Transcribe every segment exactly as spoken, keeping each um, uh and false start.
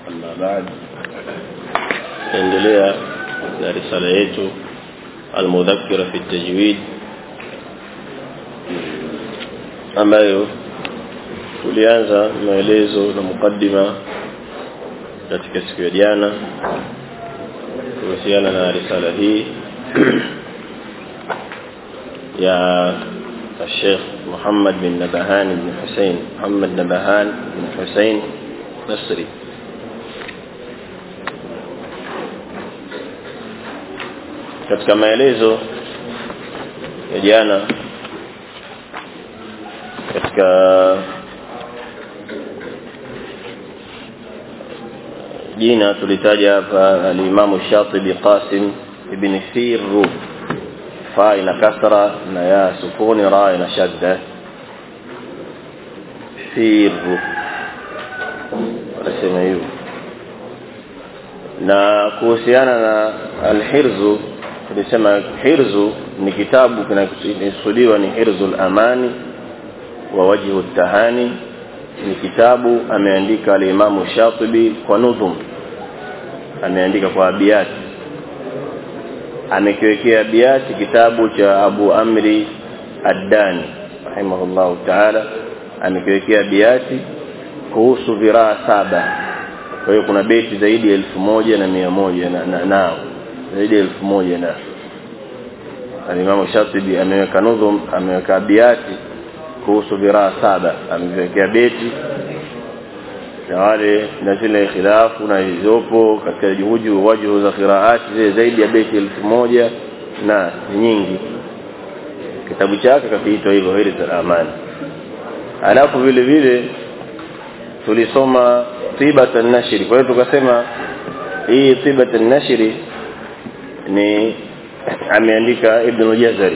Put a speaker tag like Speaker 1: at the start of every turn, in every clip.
Speaker 1: أما بعد endelea na risala yetu al-mudhakkira fi at-tajwid ambayo tulianza maelezo na mukaddima katika siku ya jana kuhusiana na risala hii ya الشيخ محمد بن نبهان بن حسين محمد نبهان بن حسين نصري katika maelezo ya jana katika jina tulitaja hapa al-Imam Shatibi Qasim ibn Firru fa ina kasra na ya sukuni ra ina shadda Firru wanasema hiyo. Na kuhusiana na al-Hirzu tulisema Hirzu ni kitabu kinachokusudiwa ni Hirzul Amani wa Wajhu at-Tahani. Ni kitabu ameandika al-Imam Shatibi kwa nudhum, ameandika kwa abiyat, amekiwekea abiyat kitabu cha Abu Amri Ad-Dani rahimahullahu ta'ala, amekiwekea abiyat kuhusu viraa saba. Kwa hiyo kuna beti zaidi ya elfu moja na mia moja na, na nao zaidi ya elfu moja na al-Imam Shatibi ameweka nudhum, ameweka abiyati kuhusu viraa saba, amewekea beti na wale na zile khilafu na hizopo katika juhudi wajhu za qiraati zile zaidi ya beti elfu moja na nyingi. Kitabu chake kakiitwa hivyo Hirzul Amani. Alafu vile vile tulisoma Tibat an-Nashri. Kwa hiyo tukasema hii Tibat an-Nashri ni ameandika Ibn al-Jazari.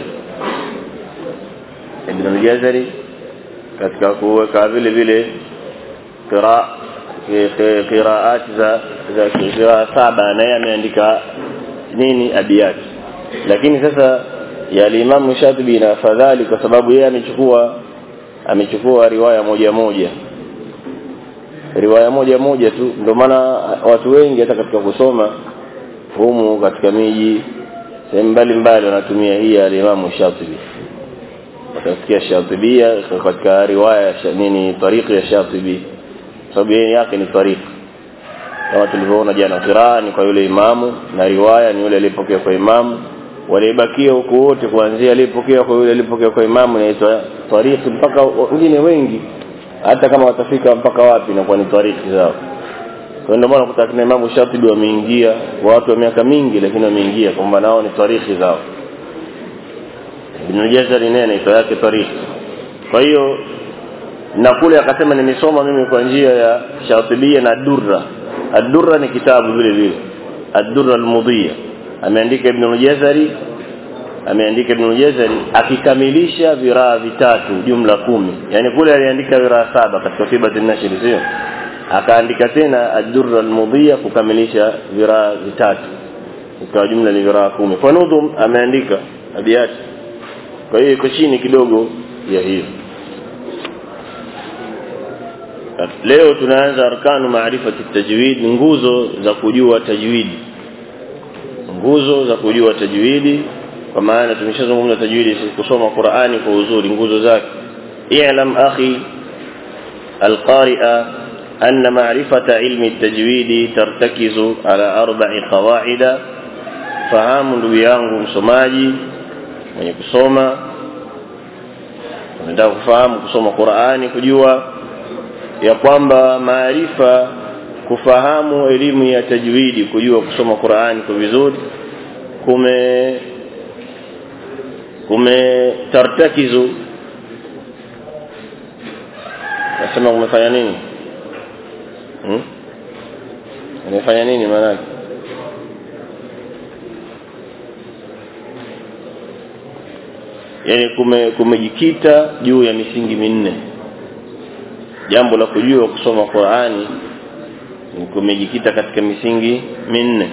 Speaker 1: Ibn al-Jazari katika kuweka vile vile qira qiraat za za qiraat saba na yeye ameandika nini abiyat. Lakini sasa ya Imam Shatibi na afadhali kwa sababu yeye amechukua amechukua riwaya moja moja riwaya moja moja tu, ndio maana watu wengi hata katika kusoma humu katika miji sehemu mbalimbali wanatumia hii ya Imam Shatibi. Watasikia Shatibia katika riwaya nini tariqi ya Shatibi, sababu yake ni tariqi kama tulivyoona jana. Qirani kwa yule imamu na riwaya ni yule aliyepokea kwa imamu, walibakia huko wote kuanzia aliyepokea kwa yule aliyepokea kwa imamu inaitwa tariqi mpaka wengine wengi hata kama watafika mpaka wapi na kwa ni tariqi zao. Kwa ndio maana kutakina Imam Shatibi wameingia watu wa miaka mingi, lakini wameingia kwamba nao ni tariqi zao. Ibn al-Jazari nene ito yake tariqi. Kwa hiyo na kule akasema nimesoma mimi kwa njia ya Shatibia na Durra. Ad-Durra ni kitabu vile vile, Ad-Durra al-Mudhiya ameandika Ibn al-Jazari, ameandika Ibn al-Jazari akikamilisha viraa vitatu jumla kumi. Yani kule aliandika viraa saba katika Tibat an-Nashr, sio? Akaandika tena Ad-Durra al-Mudhiya kukamilisha viraa vitatu, kwa jumla ni viraa kumi. Kwa nudhum ameandika abiyat. Kwa hiyo iko chini kidogo ya hiyo. Leo tunaanza arkanu maarifati tajwid, nguzo za kujua tajwidi. Nguzo za kujua tajwidi, kwa maana tumeshazungumza tajwidi kusoma Qur'ani kwa uzuri, nguzo zake. I'lam akhi al-qari'a anna ma'rifata ilmi at-tajwid tartakizu ala arba'i qawa'ida. Fahamu ndugu yangu msomaji mwenye kusoma, unataka kufahamu kusoma Qur'ani, kujua ya kwamba maarifa, kufahamu elimu ya tajwidi, kujua kusoma Qur'ani kwa vizuri, kume kume tartakizu. Nasema umefanya nini? Hmm? Umefanya nini maana? Yani kume kumejikita juu ya misingi minne. Jambo la kujua kusoma Qur'ani ni kumejikita katika misingi minne.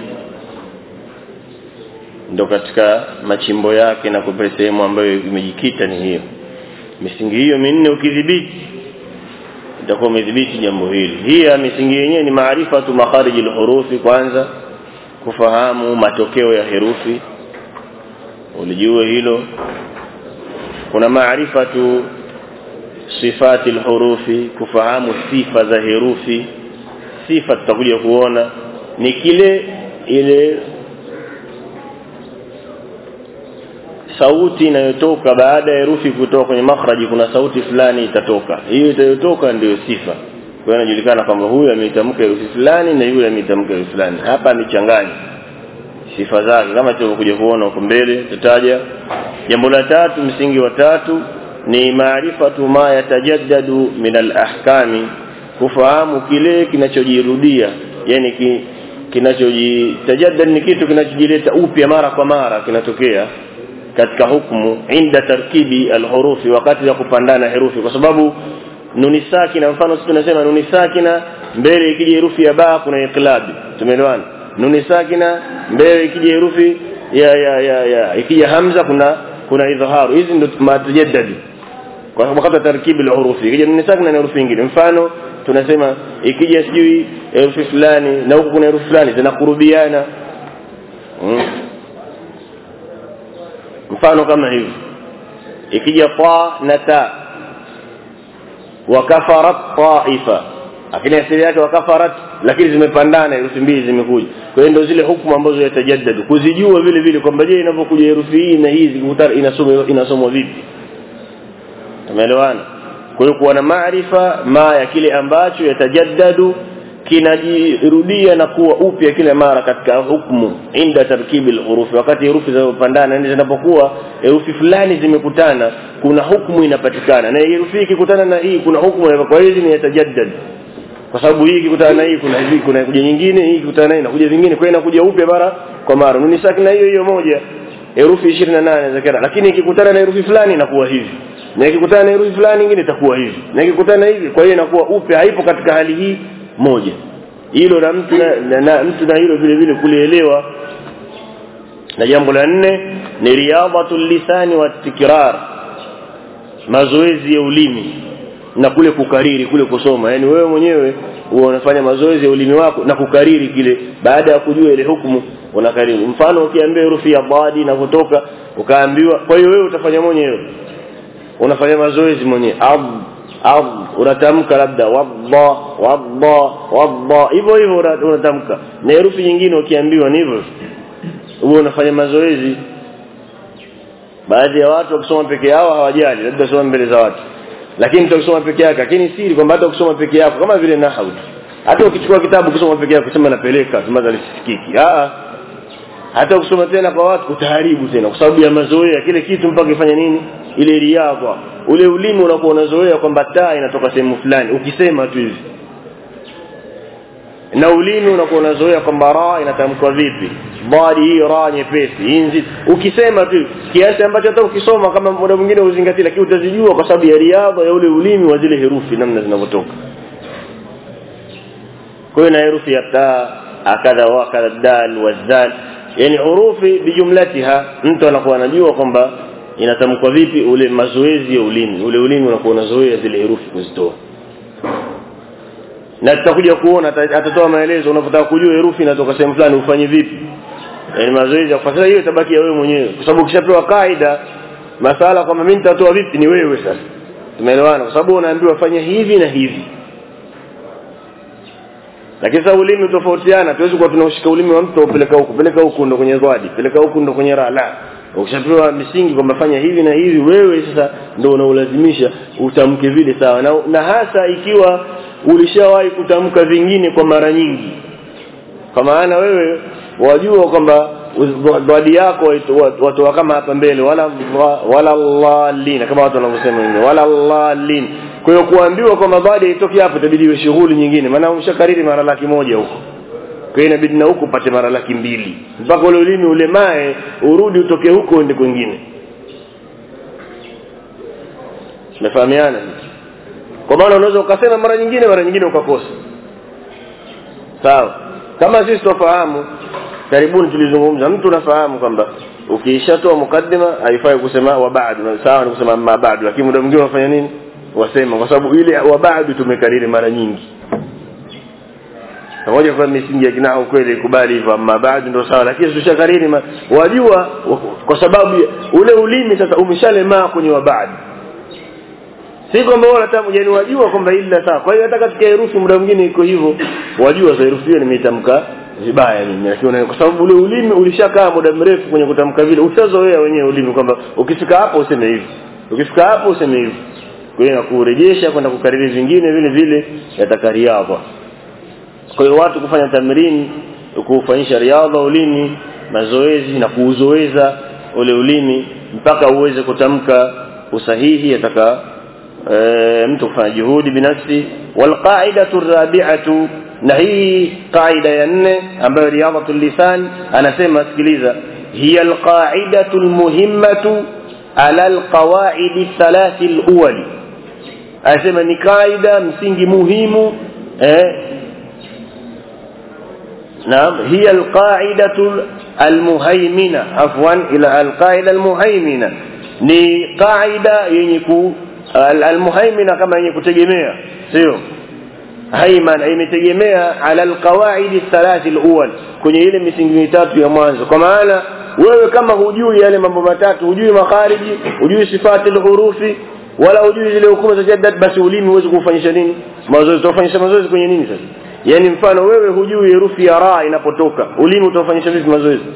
Speaker 1: Ndio katika machimbo yake na kwa sehemu ambayo imejikita ni hiyo. Misingi hiyo minne ukidhibiti itakuwa umedhibiti jambo hili. Hii misingi yenyewe ni maarifatu makharij al-hurufi, kwanza kufahamu matokeo ya herufi, ulijue hilo. Kuna maarifatu sifati al-hurufi, kufahamu sifa za herufi. Sifa tutakuja kuona ni kile ile sauti inayotoka baada ya herufi kutoka kwenye makhraji, kuna sauti fulani itatoka. Hiyo itayotoka ndio sifa. Kwa hiyo inajulikana kwamba huyu ameitamka herufi fulani na yule ameitamka herufi fulani. Hapa amechanganya sifa zake kama tulivyokuja kuona huko mbele tutaja. Jambo la tatu, msingi wa tatu ni maarifatu ma yatajaddadu min al-ahkami, kufahamu kile kinachojirudia, yani ki, kinachojitajaddad ni kitu kinachojileta upya mara kwa mara, kinatokea katika hukumu inda tarkibi al-hurufi, wakati ya kupandana herufi. Kwa sababu nuni sakina, mfano sisi tunasema nuni sakina mbele ikija herufi ya ba kuna iqlabi, tumeelewana. Nuni sakina mbele ikija herufi ya ya ya, ya. ikija hamza kuna kuna idhaharu. Hizi ndio matajaddadi kwa wakati tarkibi al-hurufi. Ikija nuni sakina na herufi nyingine, mfano tunasema ikija sijui herufi fulani na huko kuna herufi fulani zinakurubiana, hmm. mfano kama hivi ikija ta na ta, wa kafarat taifa, lakini asili yake wa kafarat, lakini zimepandana herufi mbili zimekuja. Kwa hiyo ndio zile hukumu ambazo yatajaddadu, kuzijua vile vile kwamba je inapokuja herufi hii na hizi kukutana inasomwa inasomwa vipi, tumeelewana. Kwa hiyo kuwa na maarifa ma ya kile ambacho yatajaddadu, kinajirudia na kuwa upya kila mara katika hukumu inda tarkibi al-hurufi, wakati herufi zinapopandana ndio zinapokuwa herufi fulani zimekutana kuna hukumu inapatikana, na herufi ikikutana na hii kuna hukumu. Kwa hiyo ni yatajaddad, kwa sababu hii ikikutana na hii kuna hivi kuna kuja nyingine, hii ikikutana na hii inakuja vingine, kwa hiyo inakuja upya mara kwa mara. Nuni sakina hiyo hiyo moja herufi ishirini na nane za kira, lakini ikikutana na herufi fulani inakuwa hivi, na ikikutana na herufi fulani nyingine itakuwa hivi, na ikikutana hivi, kwa hiyo inakuwa upya, haipo katika hali hii moja. Hilo na mtu na, na, na mtu na hilo vile vile kulielewa. Na jambo la nne ni riyadatul lisani wa tikrar, mazoezi ya ulimi na kule kukariri, kule kusoma. Yani wewe mwenyewe unafanya mazoezi ya ulimi wako na kukariri kile, baada ya kujua ile hukumu unakariri. Mfano ukiambiwa herufi ya badi na kutoka ukaambiwa, kwa hiyo wewe utafanya mwenyewe, unafanya mazoezi mwenyewe. ab ab unatamka labda wadda wadda wadda, hivyo hivyo unatamka. Na herufi nyingine ukiambiwa ni hivyo, wewe unafanya mazoezi. Baadhi ya watu wakisoma peke yao hawajali, labda soma mbele za watu, lakini tukisoma peke yake, lakini siri kwamba hata ukisoma peke yako kama vile nahwu, hata ukichukua kitabu kusoma peke yako kusema napeleka tumaza lisikiki, ah hata ukisoma tena kwa watu utaharibu tena, kwa sababu ya mazoea kile kitu mpaka ifanye nini, ile riadha. Ule ulimi unakuwa unazoea kwamba taa inatoka sehemu fulani ukisema tu hivi, na ulimi unakuwa unazoea kwamba ra inatamkwa vipi, badi hii ra nyepesi inzi, ukisema tu kiasi ambacho hata ukisoma kama muda mwingine uzingatie, lakini utazijua kwa sababu ya riadha ya ule ulimi wa zile herufi namna zinavyotoka. Kwa hiyo na herufi ya ta akadha wa kadha dal wa zal, yani hurufi bijumlatiha mtu anakuwa anajua kwamba inatamkwa vipi. Ule mazoezi ya ulimi, ule ulimi unakuwa unazoea zile herufi kuzitoa. Na tutakuja kuona atatoa maelezo unapotaka kujua herufi inatoka sehemu fulani ufanye vipi, yani mazoezi ya kufanya hiyo itabaki ya wewe mwenyewe, kwa sababu ukishapewa kaida masala kama mimi nitatoa vipi ni wewe sasa, tumeelewana, kwa sababu unaambiwa fanya hivi na hivi. Lakini sasa ulimi tofautiana, tuwezi kuwa tunaushika ulimi wa mtu upeleka huko, peleka huko ndo kwenye zwadi, peleka huko ndo kwenye rala. Ukishapewa misingi kwamba fanya hivi na hivi, wewe sasa ndio unaulazimisha utamke vile sawa. Na, na hasa ikiwa ulishawahi kutamka vingine kwa mara nyingi, kwa maana wewe wajua kwamba zwadi yako watu kama hapa mbele wala wala llalin, kama watu wanavyosema wengine wala llalin. Kwa hiyo kuambiwa kwamba baada itoke hapo itabidi iwe shughuli nyingine, maana umeshakariri mara laki moja huko, kwa hiyo inabidi na huko upate mara laki mbili mpaka ule ulimi ulemae urudi utoke huko ende kwingine. Tunafahamiana? Kwa maana unaweza ukasema mara nyingine mara nyingine ukakosa. Sawa? Kama sisi tufahamu, karibuni tulizungumza, mtu unafahamu kwamba ukishatoa mukaddima haifai kusema wa baadu, sawa ni kusema ma baadu, lakini muda mwingine unafanya nini? wasema kwa sababu ile wa ba'du tumekariri mara nyingi. Pamoja kwa misingi ya kinao kweli kubali hivyo amma ba'du ndio sawa, lakini tushakariri wajua kwa sababu ule ulimi sasa umeshalemaa kwenye wa ba'du. Si kwamba wala tamu yani wajua kwamba illa sawa. Kwa hiyo hata katika herufi muda mwingine iko hivyo, wajua za herufi hiyo nimeitamka vibaya mimi, lakini kwa sababu ule ulimi ulishakaa muda mrefu kwenye kutamka vile, ushazoea wenyewe ulimi kwamba ukifika hapo useme hivi, ukifika hapo useme hivi. Kwa hiyo kurejesha kwenda kukariri vingine vile vile yatakariaba. Kwa hiyo watu kufanya tamrini, kufanyisha riadha ulimi, mazoezi na kuuzoeza ule ulimi mpaka uweze kutamka usahihi, yataka e, mtu kufanya juhudi binafsi. Wal qa'idatu ar-rabi'atu, na hii qaida ya nne ambayo riadhatul lisan anasema, sikiliza, hiya al-qa'idatu al-muhimmatu ala al-qawa'id ath-thalath al-awwal. Anasema ni kaida msingi muhimu eh naam, hiya al-qa'idatu al-muhaymina, afwan, ila al-qa'ida al-muhaymina, ni kaida yenye ku al-muhaymina kama yenye kutegemea, sio hayman, imetegemea ala al-qawaid ath-thalath al-awwal, kwenye ile misingi mitatu ya mwanzo. Kwa maana wewe kama hujui yale mambo matatu, hujui makhariji, hujui sifati al-hurufi, wala hujui zile hukumu za jaddad, basi ulimi huwezi kufanyisha nini mazoezi. Utafanyisha mazoezi kwenye nini sasa? Yani mfano wewe hujui herufi ya ra inapotoka, ulimi utafanyisha vipi mazoezi?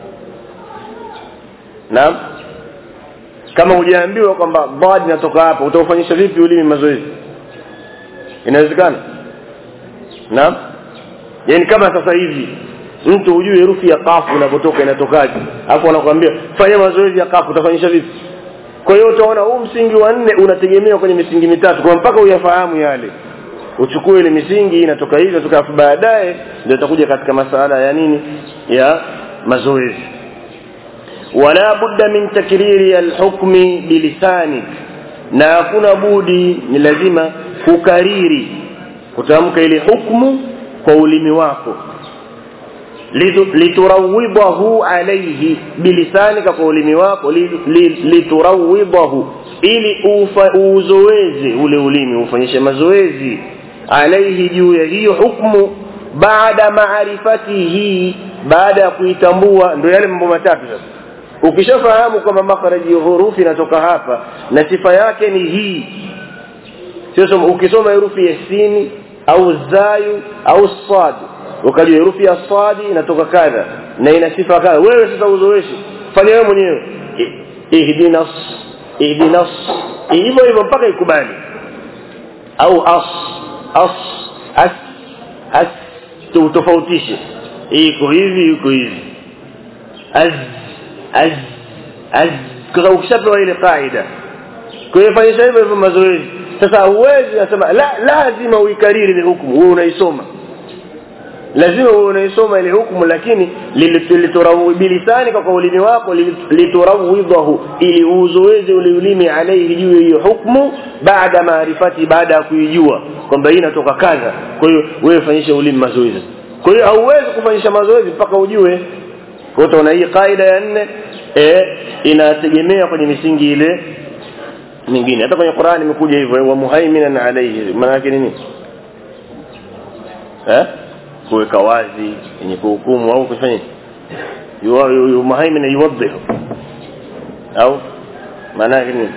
Speaker 1: Naam, kama hujaambiwa kwamba bad inatoka hapa, utafanyisha vipi ulimi mazoezi? Inawezekana? Naam, yani kama sasa hivi mtu hujui herufi ya kafu inapotoka inatokaje, hapo anakuambia fanya mazoezi ya kafu, utafanyisha vipi? Kwa hiyo utaona huu msingi wa nne unategemea kwenye misingi mitatu, kwa mpaka uyafahamu yale, uchukue ile misingi inatoka hivi inatoka, baadaye ndio utakuja katika masala ya nini, ya mazoezi. Wala budda min takriri al-hukmi bilisani, na hakuna budi, ni lazima kukariri kutamka ile hukumu kwa ulimi wako. Liturawwidahu alayhi bilisanika, kwa ulimi wako, liturawwidahu, ili uzoeze ule ulimi, ufanyishe mazoezi alayhi, juu ya hiyo hukumu, baada maarifatihi, baada ya kuitambua. Ndio yale mambo matatu sasa. Ukishafahamu kwamba makharaji ya hurufi inatoka hapa na sifa yake ni hii, sio ukisoma herufi ya sin au zayu au sad ukajua herufi ya sad inatoka kadha na ina sifa kadha, wewe sasa uzoeshe, fanya wewe mwenyewe, ihdinas ihdinas hivyo hivyo mpaka ikubali. Au as as as as tofautishe, iko hivi iko hivi, az az az, kwa ukishapewa ile kaida, kwa hiyo fanya hivyo hivyo mazoezi. Sasa uwezi nasema la, lazima uikariri ile hukumu, wewe unaisoma, lazima wewe unaisoma ile hukumu, lakini lilitorawi bilisani kwa ulimi wako, litorawidahu, ili uzoeze ule ulimi alayhi, juu hiyo hukumu, baada maarifati, baada ya kuijua kwamba hii inatoka kadha. Kwa hiyo wewe fanyisha ulimi mazoezi. Kwa hiyo hauwezi kufanyisha mazoezi mpaka ujue. Kwa hiyo hii kaida ya nne eh inategemea kwenye misingi ile mingine. Hata kwenye Qur'ani imekuja hivyo, wa muhaiminan alayhi, maana yake nini? Eh kuweka wazi, yenye kuhukumu au kufanya yu muhaimin yuwadhihu, au maana yake nini?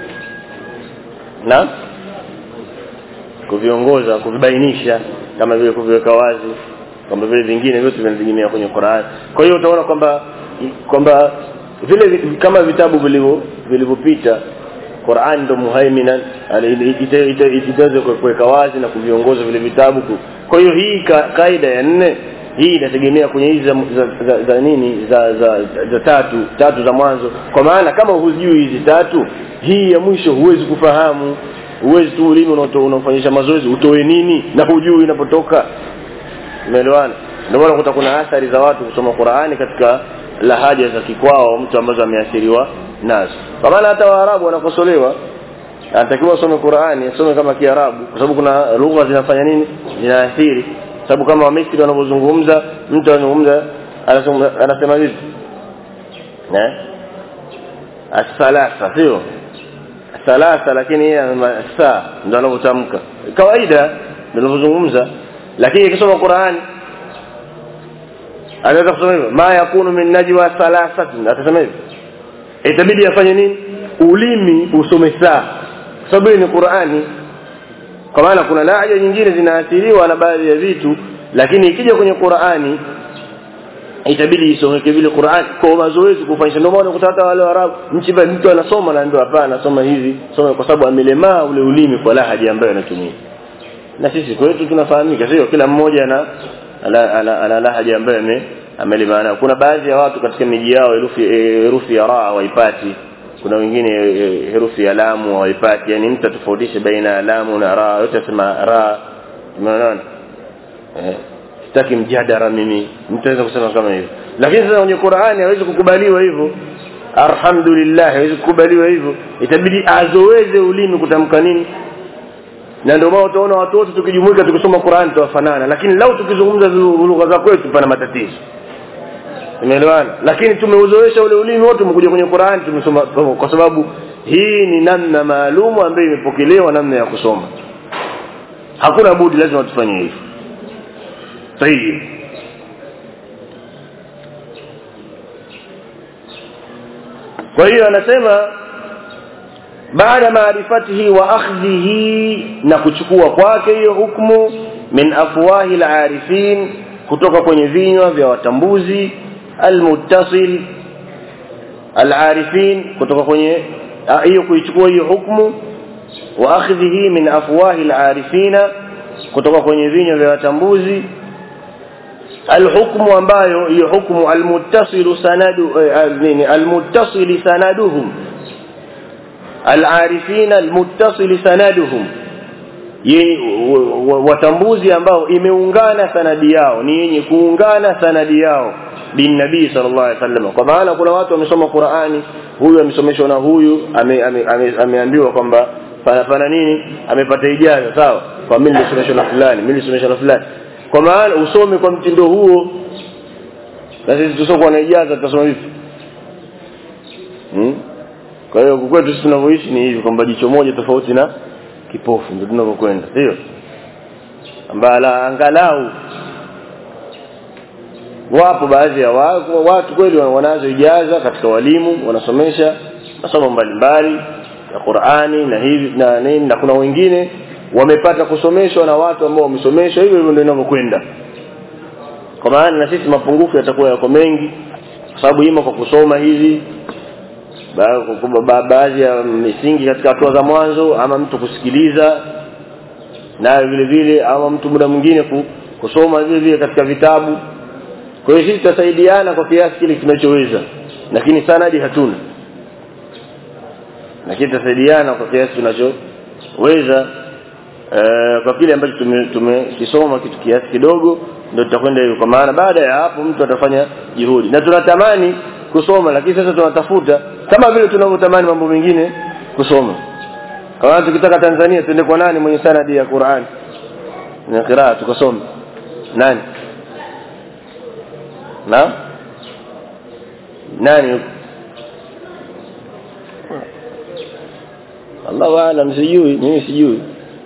Speaker 1: Na kuviongoza, kuvibainisha, kama vile kuviweka wazi, kama vile vingine vyote vinategemea kwenye Qur'an. Kwa hiyo utaona kwamba kwamba vile kama vitabu vilivyo vilivyopita, Qur'an ndo muhaiminan itaanza kuweka wazi na kuviongoza vile vitabu. Kwa hiyo hii ka, kaida ya nne hii inategemea kwenye hizi za, za, za, za nini za, za za tatu tatu za mwanzo. Kwa maana kama hujui hizi tatu, hii ya mwisho huwezi kufahamu. Huwezi tu ulimi unafanyisha mazoezi utoe nini na hujui inapotoka. Umeelewana? Ndio maana kuta kuna athari za watu kusoma Qur'ani katika lahaja za kikwao, mtu ambaye ameathiriwa nazo. Kwa maana hata Waarabu wanakosolewa, anatakiwa asome Qur'ani, asome kama Kiarabu, kwa sababu kuna lugha zinafanya nini, zinaathiri. Sababu kama Wamisri wanapozungumza, mtu anazungumza anasema hivi, eh, as-salasa, sio thalatha lakini yeye saa ndio anatamka kawaida ndio anazungumza, lakini akisoma Qur'ani anaweza kusema hivyo ma yakunu min najwa thalathatin, atasema hivyo itabidi afanye nini? Ulimi usome saa, sababu ni Qur'ani. Kwa maana kuna lahaja nyingine zinaathiriwa na baadhi ya vitu, lakini ikija kwenye Qur'ani itabidi isomeke vile Qur'ani kwa mazoezi kufanyisha. Ndio maana kutata wale Waarabu nchi bali mtu anasoma na ndio hapana anasoma hivi soma kwa sababu amelemaa ule ulimi kwa lahaja ambayo anatumia. Na sisi kwetu tunafahamika sio kila mmoja ana ana, ana lahaja ambayo amelemaa. Kuna baadhi ya watu katika miji yao herufi herufi ya ra waipati, kuna wengine herufi ya lamu waipati, yani mtu tofautishe baina lamu na ra, yote sema ra. Umeona eh sitaki mjadala mimi mtaweza kusema kama hivyo, lakini sasa kwenye Qur'ani hawezi kukubaliwa hivyo. Alhamdulillah hawezi kukubaliwa hivyo, itabidi azoeze ulimi kutamka nini. Na ndio maana utaona watu wote tukijumuika tukisoma Qur'ani tuwafanana, lakini lau tukizungumza lugha za kwetu pana matatizo. Umeelewana? Lakini tumeuzoesha ule ulimi wote umekuja kwenye Qur'ani tumesoma, kwa sababu hii ni namna maalum ambayo imepokelewa namna ya kusoma. Hakuna budi lazima tufanye hivyo. طيب kwa hiyo anasema baada maarifatihi wa akhdhihi, na kuchukua kwake hiyo hukumu min afwahi al-arifin, kutoka kwenye vinywa vya watambuzi, al-muttasil al-arifin, kutoka kwenye hiyo kuichukua hiyo hukumu wa akhdhihi min afwahi al-arifina, kutoka kwenye vinywa vya watambuzi. الحكم ambayo hiyo hukumu almuttasil sanadu nini almuttasil sanaduhum alarifin almuttasil sanaduhum, watambuzi ambao imeungana sanadi yao, ni yenye kuungana sanadi yao bin nabii sallallahu alaihi wasallam. Kwa maana kuna watu wamesoma Qur'ani, huyu amesomeshwa na huyu ameambiwa kwamba pana pana nini amepata ijaza sawa, kwa mimi nilisomeshwa na fulani mimi nilisomeshwa na fulani, kwa maana usome kwa mtindo huo. Na sisi tusoko na ijaza tutasoma vipi? Hmm? Kwa hiyo kwetu sisi tunavyoishi ni hivi kwamba jicho moja tofauti na kipofu ndio tunavyokwenda, sio? Ambala angalau wapo baadhi ya watu, watu kweli wanazo ijaza katika walimu, wanasomesha masomo mbalimbali ya Qur'ani na hivi na nini, na kuna wengine wamepata kusomeshwa na watu ambao wamesomeshwa, hivyo hivyo ndio inavyokwenda. Kwa maana na sisi mapungufu yatakuwa yako mengi, kwa sababu ima kwa kusoma hivi baadhi ya misingi katika hatua za mwanzo, ama mtu kusikiliza na vile vile, ama mtu muda mwingine kusoma vile vile katika vitabu. Kwa hiyo sisi tutasaidiana kwa kiasi kile tunachoweza, lakini sanadi hatuna, lakini tutasaidiana kwa kiasi tunachoweza. Uh, kwa kile ambacho tumekisoma kitu kiasi kidogo ndio tutakwenda hivyo. Kwa maana baada ya hapo mtu atafanya juhudi, na tunatamani kusoma, lakini sasa tunatafuta kama vile tunavyotamani mambo mengine kusoma. Kwa maana tukitaka Tanzania tuende kwa nani mwenye sanadi ya Qur'an na qiraa tukasome? Nani? Na nani? Allahu aalam, sijui mimi, sijui.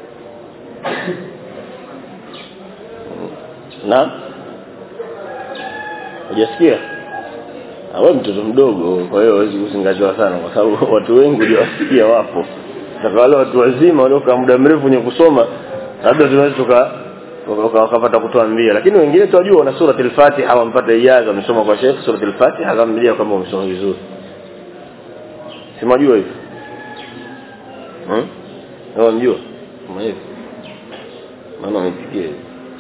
Speaker 1: Na hujasikia? Awe mtoto mdogo, kwa hiyo hawezi kusingajwa sana, kwa sababu watu wengi hujawasikia wapo. Sasa wale watu wazima waliokaa muda mrefu kwenye kusoma, labda tunaweza tuka wakapata kutuambia, lakini wengine tunajua wana sura al-Fatiha wampata ijaza, wamesoma kwa Sheikh sura al-Fatiha, akamjia kama wamesoma vizuri. Simajua hivi. Hmm? Wao mjua? Kama hivi. Maana nipigie.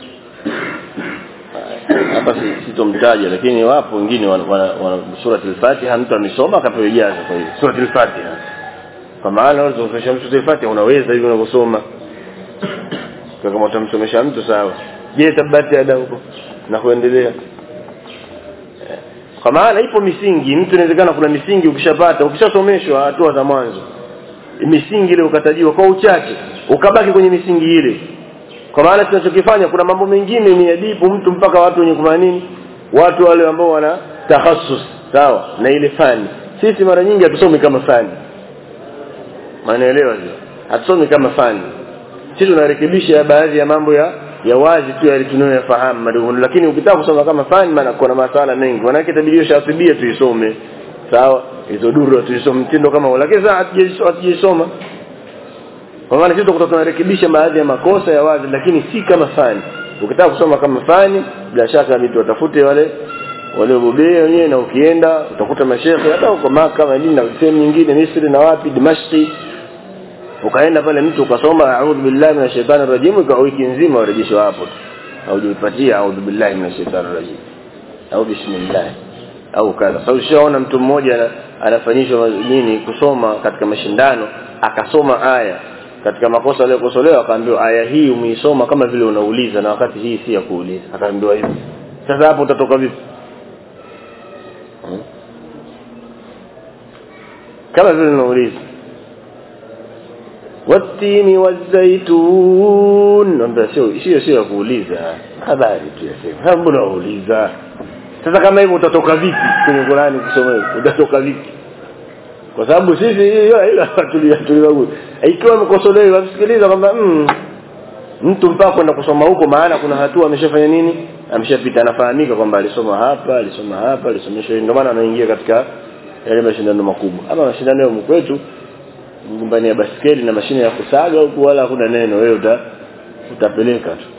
Speaker 1: Hapa si sitomtaja, lakini wapo wengine wana, wana, wana sura al-Fatiha mtu amesoma akapewa ijaza kwa hiyo sura al-Fatiha. Kwa maana wewe unasomesha mtu sura al-Fatiha unaweza hivi unavyosoma. Kwa kama utamsomesha mtu sawa. Je, tabati ada huko na kuendelea. Kwa maana ipo misingi, mtu inawezekana kuna misingi ukishapata, ukishasomeshwa hatua za mwanzo, misingi ile ukatajiwa kwa uchache, ukabaki kwenye misingi ile. Kwa maana tunachokifanya kuna mambo mengine ni adibu mtu mpaka watu wenye kufanya nini, watu wale ambao wana takhasus sawa na ile fani. Sisi mara nyingi hatusomi kama fani. Maanaelewa hiyo. Hatusomi kama fani. Sisi tunarekebisha baadhi ya mambo ya ya wazi tu yale tunayofahamu madogo, lakini ukitaka kusoma kama fani maana kuna masala mengi. Wanawake tabidio shafibia tuisome. Sawa? Hizo duru tuisome mtindo kama huo. Lakini sasa hatujisoma. Kwa maana sisi tunarekebisha baadhi ya makosa ya wazi, lakini si kama fani. Ukitaka kusoma kama fani, bila shaka mtu atafute wale wale wabobea wenyewe, na ukienda utakuta mashaikh hata huko Maka na Madina na sehemu nyingine Misri na wapi Dimashq, ukaenda pale mtu ukasoma a'udhu billahi minash shaitani rajim, kwa wiki nzima urejeshwa hapo au jipatia a'udhu billahi minash shaitani rajim au bismillah au kadha. Sasa ushaona mtu mmoja anafanyishwa nini kusoma katika mashindano, akasoma aya katika makosa yale kusolewa, akaambiwa aya hii umeisoma kama vile unauliza na wakati hii si ya kuuliza, akaambiwa hivi. Sasa hapo utatoka vipi? Hmm? Kama vile unauliza watini wazaitun, namba sio sio sio kuuliza, habari tu yasema hapo unauliza. Sasa kama hivyo utatoka vipi kwenye Qur'ani kusoma? Utatoka vipi? Kwa sababu sisi hiyo ila tuliwagu ikiwa mkosolewa wasikiliza kwamba mm, mtu mpaka kwenda kusoma huko, maana kuna hatua ameshafanya nini, ameshapita, anafahamika kwamba alisoma hapa alisoma hapa alisomeshwa, ndio maana anaingia katika yale mashindano makubwa. Ama mashindano ya mkwetu nyumbani ya baskeli na mashine ya kusaga huko, wala hakuna neno, wewe uta utapeleka tu.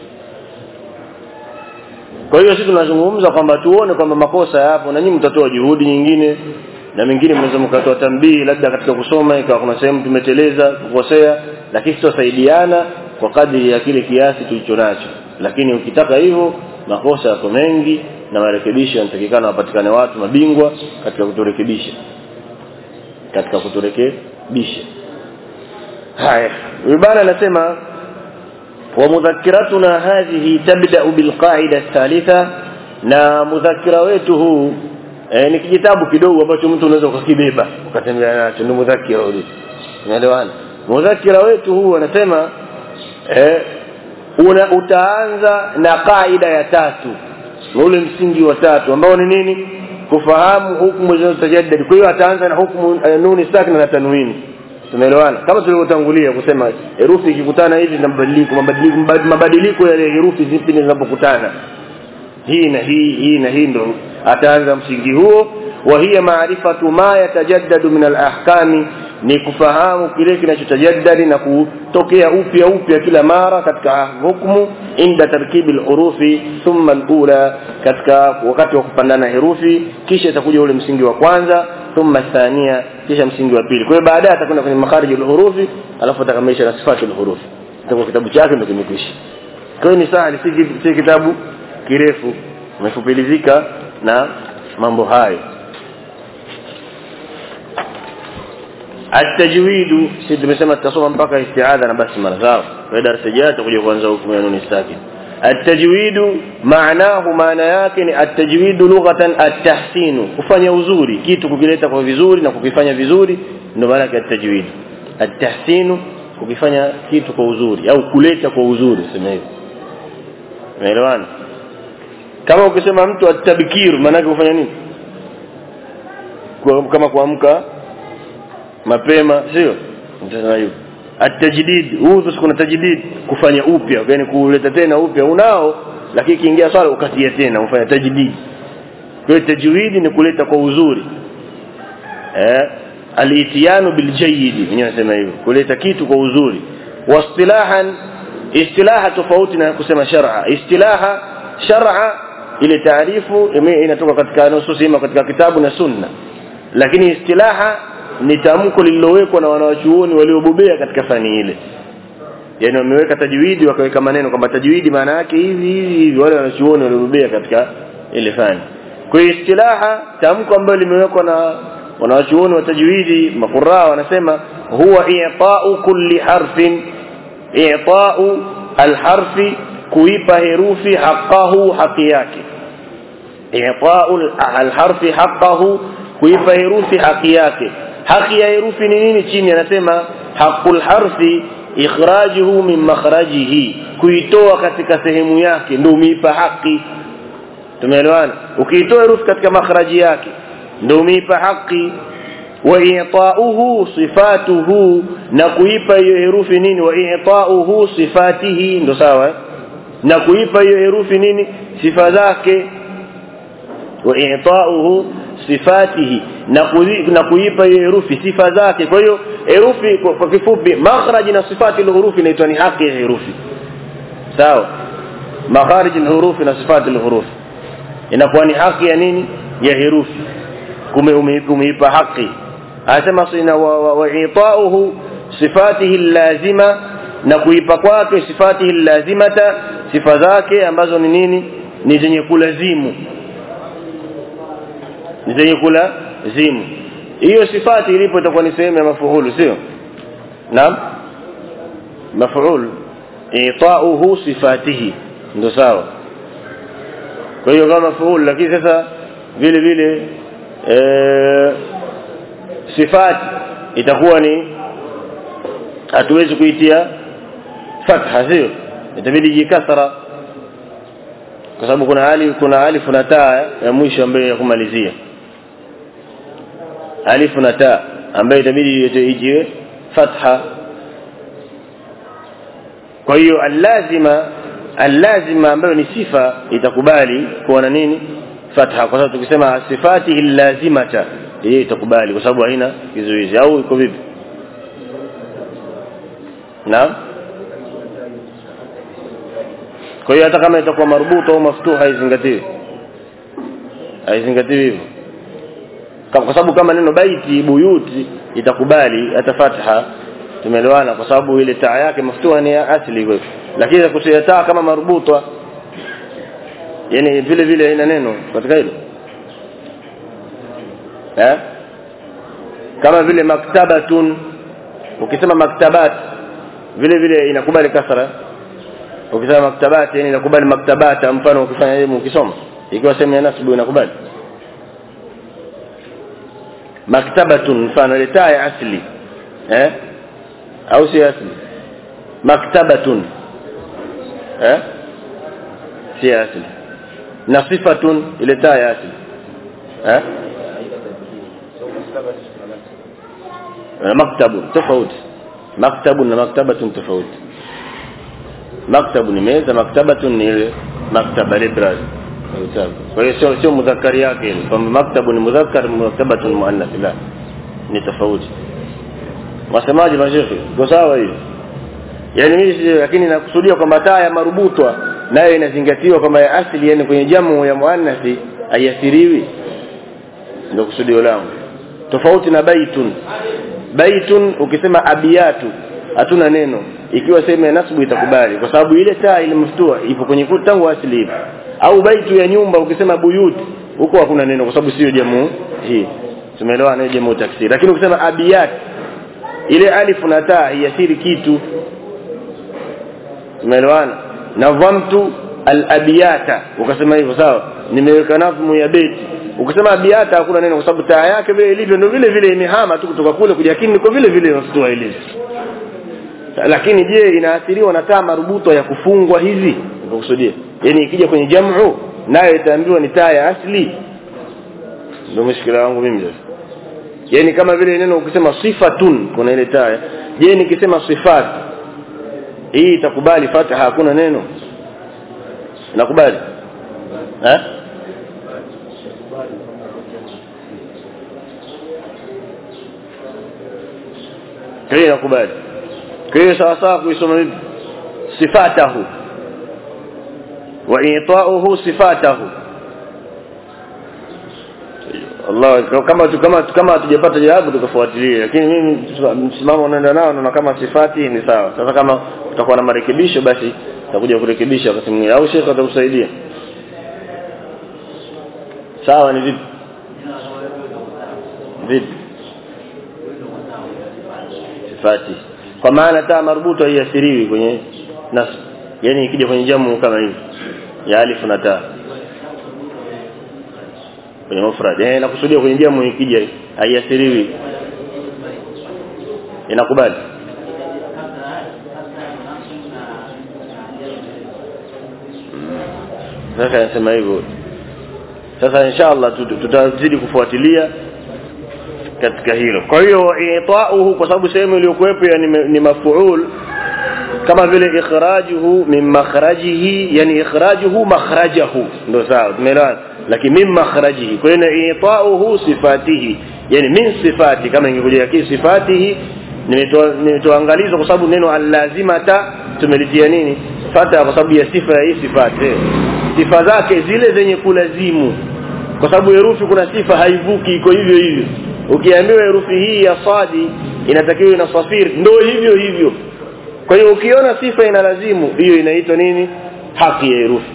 Speaker 1: Kwa hiyo sisi tunazungumza kwamba tuone kwamba makosa yapo, na nyinyi mtatoa juhudi nyingine, na mengine mnaweza mkatoa tambii labda katika kusoma ikawa kuna sehemu tumeteleza kukosea, lakini tutasaidiana kwa kadri ya kile kiasi tulichonacho. Lakini ukitaka hivyo makosa yako mengi na marekebisho yanatakikana wapatikane watu mabingwa katika kuturekebisha katika kuturekebisha. Haya, ibara anasema wa mudhakkiratuna hadhihi tabda'u bil qa'ida ath-thalitha, na mudhakkira wetu huu eh, ni kijitabu kidogo ambacho mtu unaweza kukibeba ukatembea nacho, ndio mudhakkira huu. Unaelewana? Mudhakkira wetu huu anasema eh una utaanza na kaida ya tatu, ule msingi wa tatu ambao ni nini? Kufahamu hukumu zinazotajaddad. Kwa hiyo ataanza na hukumu uh, nuni sakina na tanwini. Tumeelewana? Kama tulivyotangulia kusema herufi ikikutana hivi na mabadiliko mabadiliko mabadiliko ya herufi zipi zinapokutana, hii na hii hii na hii, ndo ataanza msingi huo. Wa hiya ma'rifatu ma yatajaddadu min al-ahkami, ni kufahamu kile kinachotajaddadi na kutokea upya upya kila mara katika hukumu, inda tarkibi al-hurufi thumma al-ula, katika wakati wa kupandana herufi, kisha itakuja ule msingi wa kwanza, thumma thania, kisha msingi wa pili. Kwa hiyo baadaye atakwenda kwenye makharij al-hurufi, alafu atakamilisha na sifatu al-hurufi. Ndio kitabu chake ndio kimekwisha. Kwa hiyo ni sahali, si kitabu kirefu, umefupilizika na mambo hayo. At-tajwid, sisi tumesema tutasoma mpaka isti'adha na basmala zao. Kwa darasa jana tutakuja kuanza hukumu ya nuni sakin. At-tajwid maanahu, maana yake ni at-tajwid lughatan at-tahsin, kufanya uzuri kitu, kukileta kwa vizuri na kukifanya vizuri, ndio maana yake at-tajwid. At-tahsin, kukifanya kitu kwa uzuri au kuleta kwa uzuri, sema hivyo. Umeelewana? Kama ukisema mtu at-tabkir, maana yake kufanya nini? Kwa kama kuamka mapema, sio? Mtazama hiyo. At-tajdid, udhu kuna tajdid, kufanya upya, yani kuleta tena upya unao, lakini kiingia swala ukatia tena, ufanya tajdid. Kwa hiyo tajwid ni kuleta kwa uzuri. Eh, al-ityanu bil jayyid, mwenyewe anasema hivyo, kuleta kitu kwa uzuri. Wastilahan, istilaha tofauti na kusema shar'a. Istilaha, shar'a ile taarifu inatoka katika nusus ima katika kitabu na sunna, lakini istilaha ni tamko lililowekwa na wanawachuoni waliobobea katika fani ile. Yaani wameweka tajwidi, wakaweka maneno kwamba tajwidi maana yake hivi hivi hivi, wale wanachuoni waliobobea katika ile fani. Kwa hiyo istilaha, tamko ambalo limewekwa na wanawachuoni wa tajwidi, maquraa wanasema huwa i'ta'u kulli harfin, i'ta'u al-harfi, kuipa herufi haqqahu, haki yake. I'ta'u al-harfi haqqahu, kuipa herufi haki yake. Haki ya herufi ni nini? Chini anasema haqqul harfi ikhrajuhu min makhrajihi, kuitoa katika sehemu yake ndio umeipa haki. Tumeelewana? Ukiitoa herufi katika makhraji yake ndio umeipa haki. wa i'ta'uhu sifatuhu, na kuipa hiyo herufi nini, wa i'ta'uhu sifatihi, ndo sawa, na kuipa hiyo herufi nini, sifa zake. Wa i'ta'uhu sifatihi, na kuipa hiyo herufi sifa zake. Kwa hiyo herufi kwa kifupi, makhraj na sifati al-hurufi inaitwa ni haki ya herufi, sawa. Makharij al-hurufi na sifati al-hurufi inakuwa ni haki ya nini, ya herufi, kumeipa haki. Anasema sina wa i'ta'uhu sifatihi al-lazima, na kuipa kwake sifatihi al-lazimata, sifa zake ambazo ni nini, ni zenye kulazimu, ni zenye kulazimu. Hiyo sifati ilipo itakuwa ni sehemu ya mafuulu, sio? Naam, mafuul, i'ta'uhu sifatihi, ndio sawa. Kwa hiyo kama mafuul, lakini sasa vile vile eh sifati itakuwa ni hatuwezi kuitia fatha, sio? Itabidi jikasra, kwa sababu kuna alif kuna alif na taa ya mwisho ambayo ya kumalizia, alif na taa ambayo itabidi ijiwe fatha. Kwa hiyo allazima allazima ambayo ni sifa itakubali kuwa na nini, fatha, kwa sababu tukisema sifatihi allazimata, hii itakubali kwa sababu haina kizuizi. Au iko vipi? Naam. Kwa hiyo hata kama itakuwa marbuta au maftuha haizingatiwi, haizingatiwi hivyo, kwa sababu kama neno baiti, buyuti itakubali hata fatha, tumeelewana, kwa sababu ile taa yake maftuha ni ya asili kwa. Lakini kutia taa kama marbuta, yani vile vile ina neno katika hilo, eh, kama vile maktabatun, ukisema maktabat vile vile inakubali kasra. Ukisema maktabat yani inakubali maktabata, mfano ukifanya elimu ukisoma ikiwa sehemu ya nasbu inakubali. Maktabatun mfano ile taa ya asili, eh, au si asili. Maktabatun, eh, si asili. Na sifatun ile taa ya asili, eh, maktabun tofauti, maktabun na maktabatun tofauti. Maktabu ni meza, maktabatun ni ile maktaba library. Kwa hiyo sio sio mudhakkari yake, kwamba maktabu ni mudhakkar, maktabatun muannath, la, ni tofauti. Wasemaje mashaikh? Kwa sawa hiyo, yani mimi lakini nakusudia kwamba taa ya marubutwa nayo inazingatiwa kwamba ya asili, yani kwenye jamu ya muannathi hayasiriwi, ndio kusudio langu. Tofauti na baitun. Baitun ukisema abiyatu hatuna neno, ikiwa sehemu ya nasbu itakubali kwa sababu ile taa ile maftua ipo kwenye tangu asili hivi. Au baitu ya nyumba ukisema buyut, huko hakuna neno kwa sababu sio jamu hii, tumeelewana, ni jamu taksir. Lakini ukisema abiyat, ile alif na taa yasiri kitu, tumeelewana. Nadhamtu al-abiyata, ukasema hivyo sawa, nimeweka nadhmu ya beti. Ukisema abiyata hakuna neno kwa sababu taa yake vile ilivyo ndio vile vile imehama tu kutoka kule kuja, lakini niko vile vile maftua ile. Lakini je, inaathiriwa na taa marubuto ya kufungwa hizi? Nikusudia yani ikija kwenye jamu nayo itaambiwa ni taa ya asli. Ndio mshikila wangu mimi sasa. Yani kama vile neno ukisema sifatun kuna ile taa. Je, nikisema sifat hii itakubali fatha, hakuna neno? Nakubali? Eh? Hii nakubali. Kwa hiyo sawa sawa kuisoma hivi sifatahu wa i'ta'uhu sifatahu. Allah, kama kama kama hatujapata jawabu tukafuatilia, lakini mimi msimamo unaenda nao na kama sifati ni sawa. Sasa kama tutakuwa na marekebisho basi tutakuja kurekebisha wakati mwingine, au sheikh atakusaidia. Sawa, ni vipi? Vipi? Sifati kwa maana taa marbuto haiathiriwi kwenye nasb, yani ikija kwenye jamu kama hivi ya alif na taa kwenye mufrad, eh, nakusudia kwenye jamu ikija haiathiriwi, inakubali. Sasa nasema hivyo. Sasa inshallah tutazidi kufuatilia katika hilo. Kwa hiyo i'ta'uhu kwa sababu sehemu iliyokuwepo ni, ni mafuul kama vile ikhrajuhu min makhrajihi, yani ikhrajuhu makhrajahu ndio sawa, tumeelewana. Lakini min makhrajihi, kwa hiyo i'ta'uhu sifatihi, yani min sifati, kama ingekuja hii sifatihi nimetoa nimetoangaliza kwa sababu neno al-lazimata tumelitia nini fata kwa sababu ya sifa ya hii sifati, sifa zake zile zenye kulazimu, kwa sababu herufi kuna sifa haivuki, iko hivyo hivyo. Ukiambiwa herufi hii ya sadi inatakiwa ina safir, ndio hivyo hivyo. Kwa hiyo ukiona sifa inalazimu, hiyo inaitwa nini? Haki ya herufi.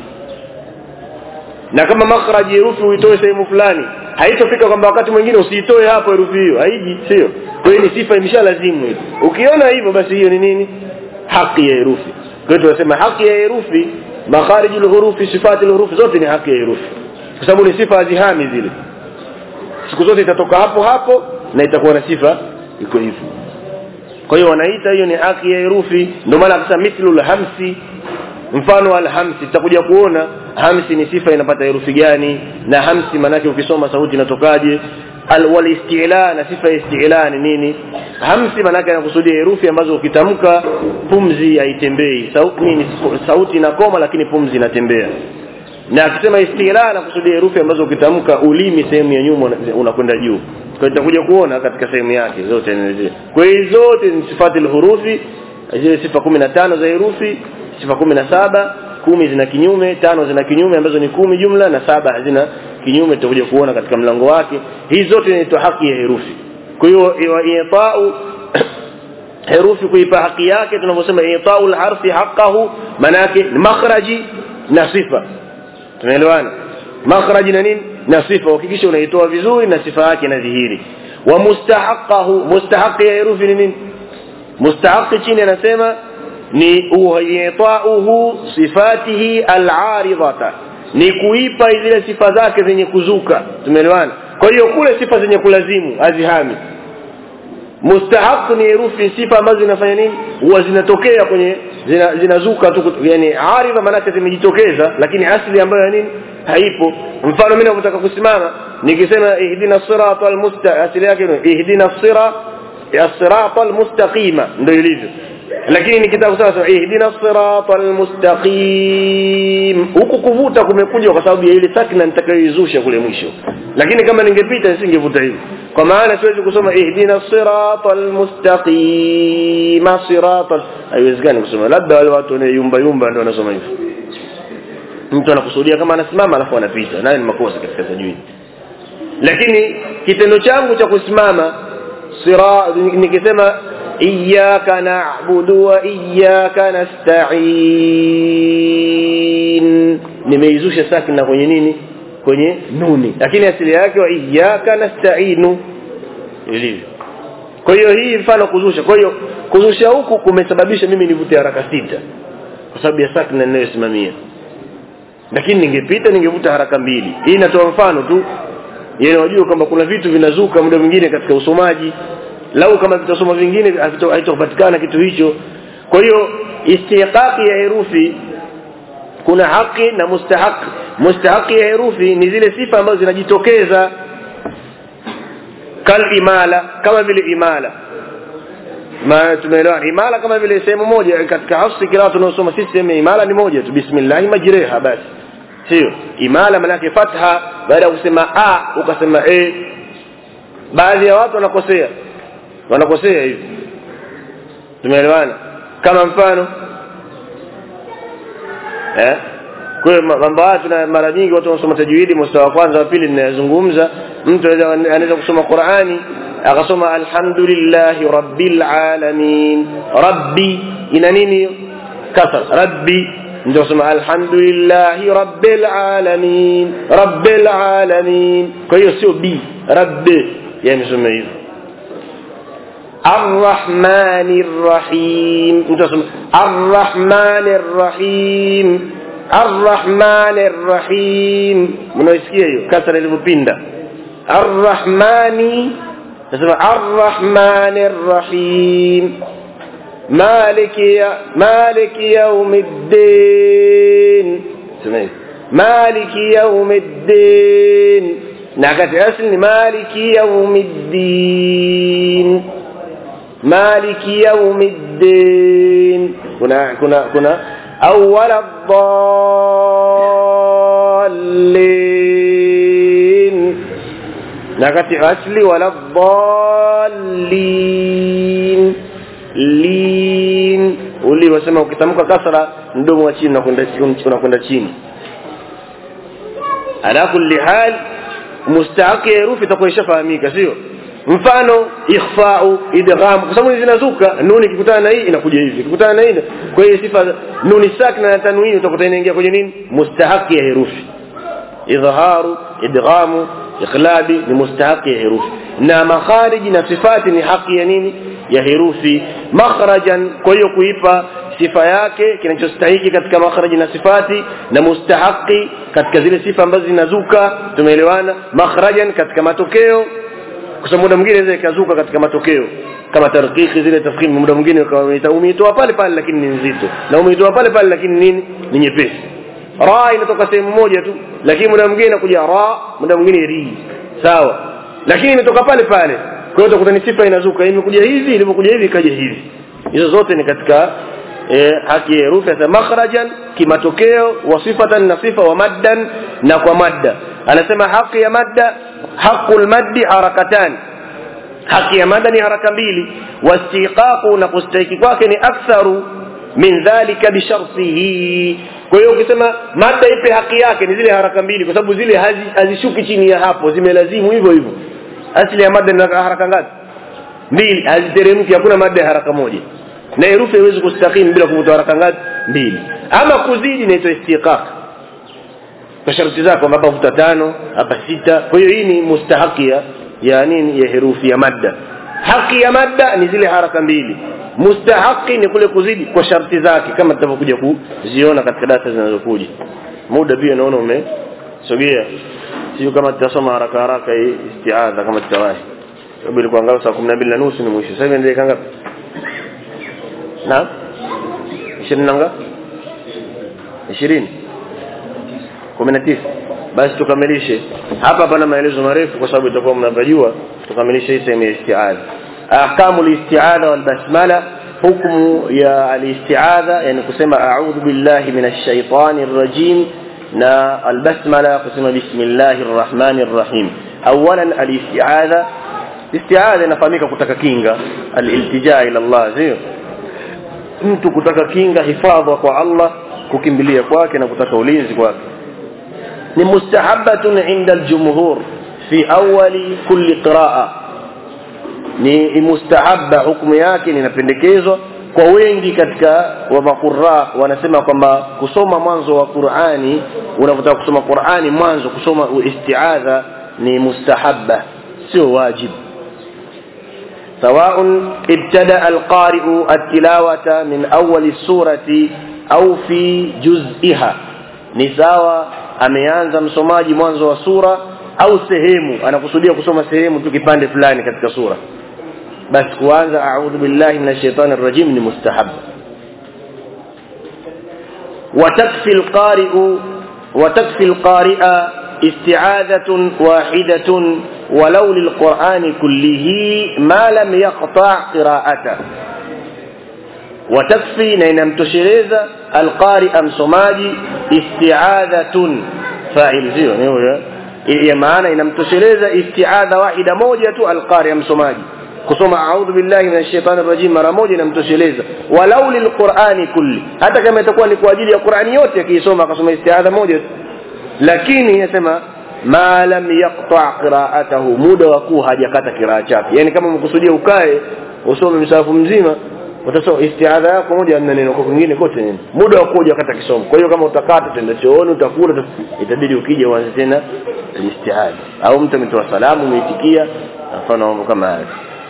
Speaker 1: Na kama makhraj herufi uitoe sehemu fulani, haitofika kwamba wakati mwingine usiitoe hapo herufi hiyo, haiji, sio? Kwa hiyo ni sifa imeshalazimu hiyo. Ukiona hivyo basi hiyo ni nini? Haki ya herufi. Kwa hiyo tunasema haki ya herufi, makharijul hurufi, sifatul hurufi zote ni haki ya herufi. Kwa sababu ni sifa azihami zile. Siku zote itatoka hapo hapo na itakuwa na sifa iko hivyo. Kwa hiyo wanaita hiyo ni haki ya herufi. Ndio maana akisema mithlul hamsi, mfano al-hamsi, tutakuja kuona hamsi ni sifa inapata herufi gani, na hamsi maana yake ukisoma sauti inatokaje. Al-wal isti'la, na sifa ya isti'la ni nini? Hamsi maana yake anakusudia herufi ambazo ukitamka pumzi haitembei, sauti nini, sauti inakoma lakini pumzi inatembea. Na akisema isti'la anakusudia herufi ambazo ukitamka ulimi sehemu ya nyuma unakwenda juu. Kwa hiyo tutakuja kuona katika sehemu yake zote ni zile. Kwa hiyo zote ni sifatul hurufi, zile sifa kumi na tano za herufi, sifa kumi na saba, kumi zina kinyume, tano zina kinyume ambazo ni kumi jumla, na saba hazina kinyume, tutakuja kuona katika mlango wake. Hizi zote ni haki ya herufi. Kwa hiyo i'ta'u herufi kuipa haki yake, tunaposema i'ta'ul harfi haqqahu, maana yake makhraji na sifa. Tumeelewana? Makhraji na nini? Na sifa. Hakikisha unaitoa vizuri na sifa yake inadhihiri. Wa mustahaqqahu, mustahaqi ya herufi ni nini? Mustahaqi chini anasema ni i'ta'uhu sifatihi al-'aridata, ni kuipa zile sifa zake zenye kuzuka. Tumeelewana? Kwa hiyo kule sifa zenye kulazimu azihami. Mustahaq ni herufi sifa ambazo zinafanya nini? Huwa zinatokea kwenye zina, zinazuka tu, yani aridha maana yake zimejitokeza, lakini asili ambayo nini haipo. Mfano mimi ninapotaka kusimama nikisema ihdina siratal mustaqim, asili yake ni ihdina sira ya siratal mustaqima, ndio ilivyo. Lakini nikitaka kusema ihdina siratal mustaqim, huku kuvuta kumekuja kwa sababu ya ile sakina nitakayoizusha kule mwisho. Lakini kama ningepita nisingevuta hivi. Kwa maana siwezi kusoma ihdina siratal mustaqim, siratal, haiwezekani kusoma. Labda wale watu wenye yumba yumba ndio wanasoma hivyo. Mtu anakusudia kama anasimama alafu anapita, nayo ni makosa katika tajwid. Lakini kitendo changu cha kusimama sira, nikisema iyyaka na'budu wa iyyaka nasta'in, nimeizusha sakina kwenye nini? Kwenye nuni, lakini asili yake wa iyyaka nasta'inu ilivyo. Kwa hiyo hii mfano kuzusha. Kwa hiyo kuzusha huku kumesababisha mimi nivute haraka sita kwa sababu ya sakina ninayosimamia, lakini ningepita ningevuta haraka mbili. Hii inatoa mfano tu, yeye unajua kwamba kuna vitu vinazuka muda mwingine katika usomaji, lau kama tutasoma vingine haitopatikana kitu hicho. Kwa hiyo istiqaqi ya herufi kuna haki na mustahaq. Mustahaqi ya herufi ni zile sifa ambazo zinajitokeza, kal imala, kama vile imala. Ma tumeelewa imala kama vile sehemu moja katika hafsi kila tunasoma system imala ni moja tu, bismillah majriha basi. Sio imala maana yake fatha baada ya kusema a ukasema e. Baadhi ya watu wanakosea. Wanakosea hivi. Tumeelewana? Kama mfano eh kwa mambo haya na mara nyingi watu wanasoma tajwidi mstari wa kwanza wa pili ninayozungumza, mtu anaweza kusoma Qur'ani akasoma alhamdulillahi rabbil alamin, rabbi ina nini? Kasra. Rabbi ndio soma alhamdulillahi rabbil alamin, rabbil alamin. Kwa hiyo sio bi, rabbi, yani soma hivyo. Ar-Rahmanir Rahim, ndio soma Ar-Rahmanir Rahim, Ar-Rahmanir Rahim. Mnaisikia hiyo kasra ilipopinda? Ar-Rahmani, nasema Ar-Rahmanir Rahim. Maliki ya Maliki yawmiddin, sema Maliki yawmiddin.
Speaker 2: na katika asli ni maliki yaumiddin, maliki yaumiddin. kuna kuna kuna awwala dhallin, na katika asli wala dhallin, lin. Uli wasema ukitamka kasra mdomo wa chini unakwenda chini, unakwenda chini. Ala kulli hal mustahaki herufi itakuwa ishafahamika, sio? Mfano ikhfa'u, idgham, kwa sababu zinazuka nuni ikikutana na hii inakuja hivi, ikikutana na hii. Kwa hiyo sifa nuni sakina na tanwini utakuta inaingia kwenye nini? Mustahaki ya herufi. Idhaharu, idghamu, iqlabi ni mustahaki ya herufi. Na makharij na sifati ni haki ya nini? Ya herufi. Makhrajan, kwa hiyo kuipa sifa yake kinachostahili katika makhraj na sifati, na mustahaki katika zile sifa ambazo zinazuka. Tumeelewana? Makhrajan katika matokeo, kwa sababu muda mwingine inaweza ikazuka katika matokeo kama tarqiqi, zile tafkhim. Muda mwingine umeitoa pale pale lakini ni nzito, na umeitoa pale pale lakini nini? Ni nyepesi. Ra inatoka sehemu moja tu, lakini muda mwingine inakuja ra, muda mwingine ri, sawa, lakini imetoka pale pale. Kwa hiyo utakuta ni sifa inazuka, imekuja hivi, ilipokuja hivi ikaja hivi. Hizo zote ni katika eh, haki ya herufi za makhrajan kimatokeo, wasifatan na sifa, wa maddan na kwa madda. Anasema haki ya madda, haqqul maddi harakatan, haki ya madda ni haraka mbili. Wastiqaqu, na kustahiki kwake ni aktharu min dhalika bi shartihi. Kwa hiyo ukisema madda ipe haki yake ni zile haraka mbili, kwa sababu zile hazishuki chini ya hapo, zimelazimu hivyo hivyo. Asili ya madda ni haraka ngapi? Mbili. Haziteremki, hakuna madda ya haraka moja. Na herufi haiwezi kustakim bila kuvuta haraka ngapi? Mbili. Ama kuzidi inaitwa istiqaq, kwa sharti zako, hapa vuta tano, hapa sita. Kwa hiyo hii ni mustahakia ya nini? Ya herufi ya madda. Haki ya madda ni zile haraka mbili. Mustahaki ni kule kuzidi kwa sharti zake, kama tutakapokuja kuziona katika darasa zinazokuja. Muda pia naona umesogea, sio kama tutasoma haraka haraka hii isti'adha kama tutawahi, sababu ilikuwa angalau saa kumi na mbili na nusu ni mwisho. Sasa hivi ndio kanga na ishirini nanga ishirini kumi na tisa. Basi tukamilishe hapa, pana maelezo marefu kwa sababu itakuwa mnajua. Tukamilishe hii sehemu ya isti'adha. Ahkamu al-isti'adha wal basmala, hukumu ya al-isti'adha, yani kusema a'udhu billahi minash shaitanir rajim, na al-basmala kusema bismillahir rahmanir rahim. Awalan al-isti'adha, isti'adha inafahamika kutaka kinga, al-iltija ila Allah, sio? Mtu kutaka kinga, hifadha kwa Allah, kukimbilia kwake na kutaka ulinzi kwake. Ni mustahabbatun 'inda al-jumhur fi awwali kulli qira'a, ni mustahabba, hukumu yake inapendekezwa kwa wengi katika wa maqurra. Wanasema kwamba kusoma mwanzo wa Qur'ani, unapotaka kusoma Qur'ani mwanzo kusoma isti'adha ni mustahabba, sio wajib. Sawa'un ibtada al-qari'u at-tilawata min awwal as-surati au fi juz'iha, ni sawa ameanza msomaji mwanzo wa sura au sehemu, anakusudia kusoma sehemu tu, kipande fulani katika sura, basi kuanza a'udhu billahi minash shaitanir rajim ni mustahab. Wa takfi al-qari'u wa takfi al-qari'a isti'adhatun wahidatun walau lil-Qur'ani kullihi ma lam yaqta' qira'ata. Wa takfi, na inamtosheleza al-qari'a msomaji, isti'adhatun fa'il zio ni huyo, ya maana inamtosheleza isti'adha wahida moja tu al-qari'a msomaji kusoma a'udhu billahi minash shaitanir rajim mara moja inamtosheleza, walau lilqur'ani kulli, hata kama itakuwa ni kwa ajili ya Qur'ani yote akisoma akasoma isti'adha moja. Lakini yasema ma lam yaqta' qira'atahu, muda wa kuwa hajakata kiraa chake. Yani kama mkusudia ukae usome msahafu mzima, utasoma isti'adha yako moja na neno kwa kingine kote nini, muda wa kuja kata kisomo. Kwa hiyo kama utakata tenda chooni utakula, itabidi ukija uanze tena isti'adha, au mtu ametoa salamu umeitikia, mfano mambo kama haya.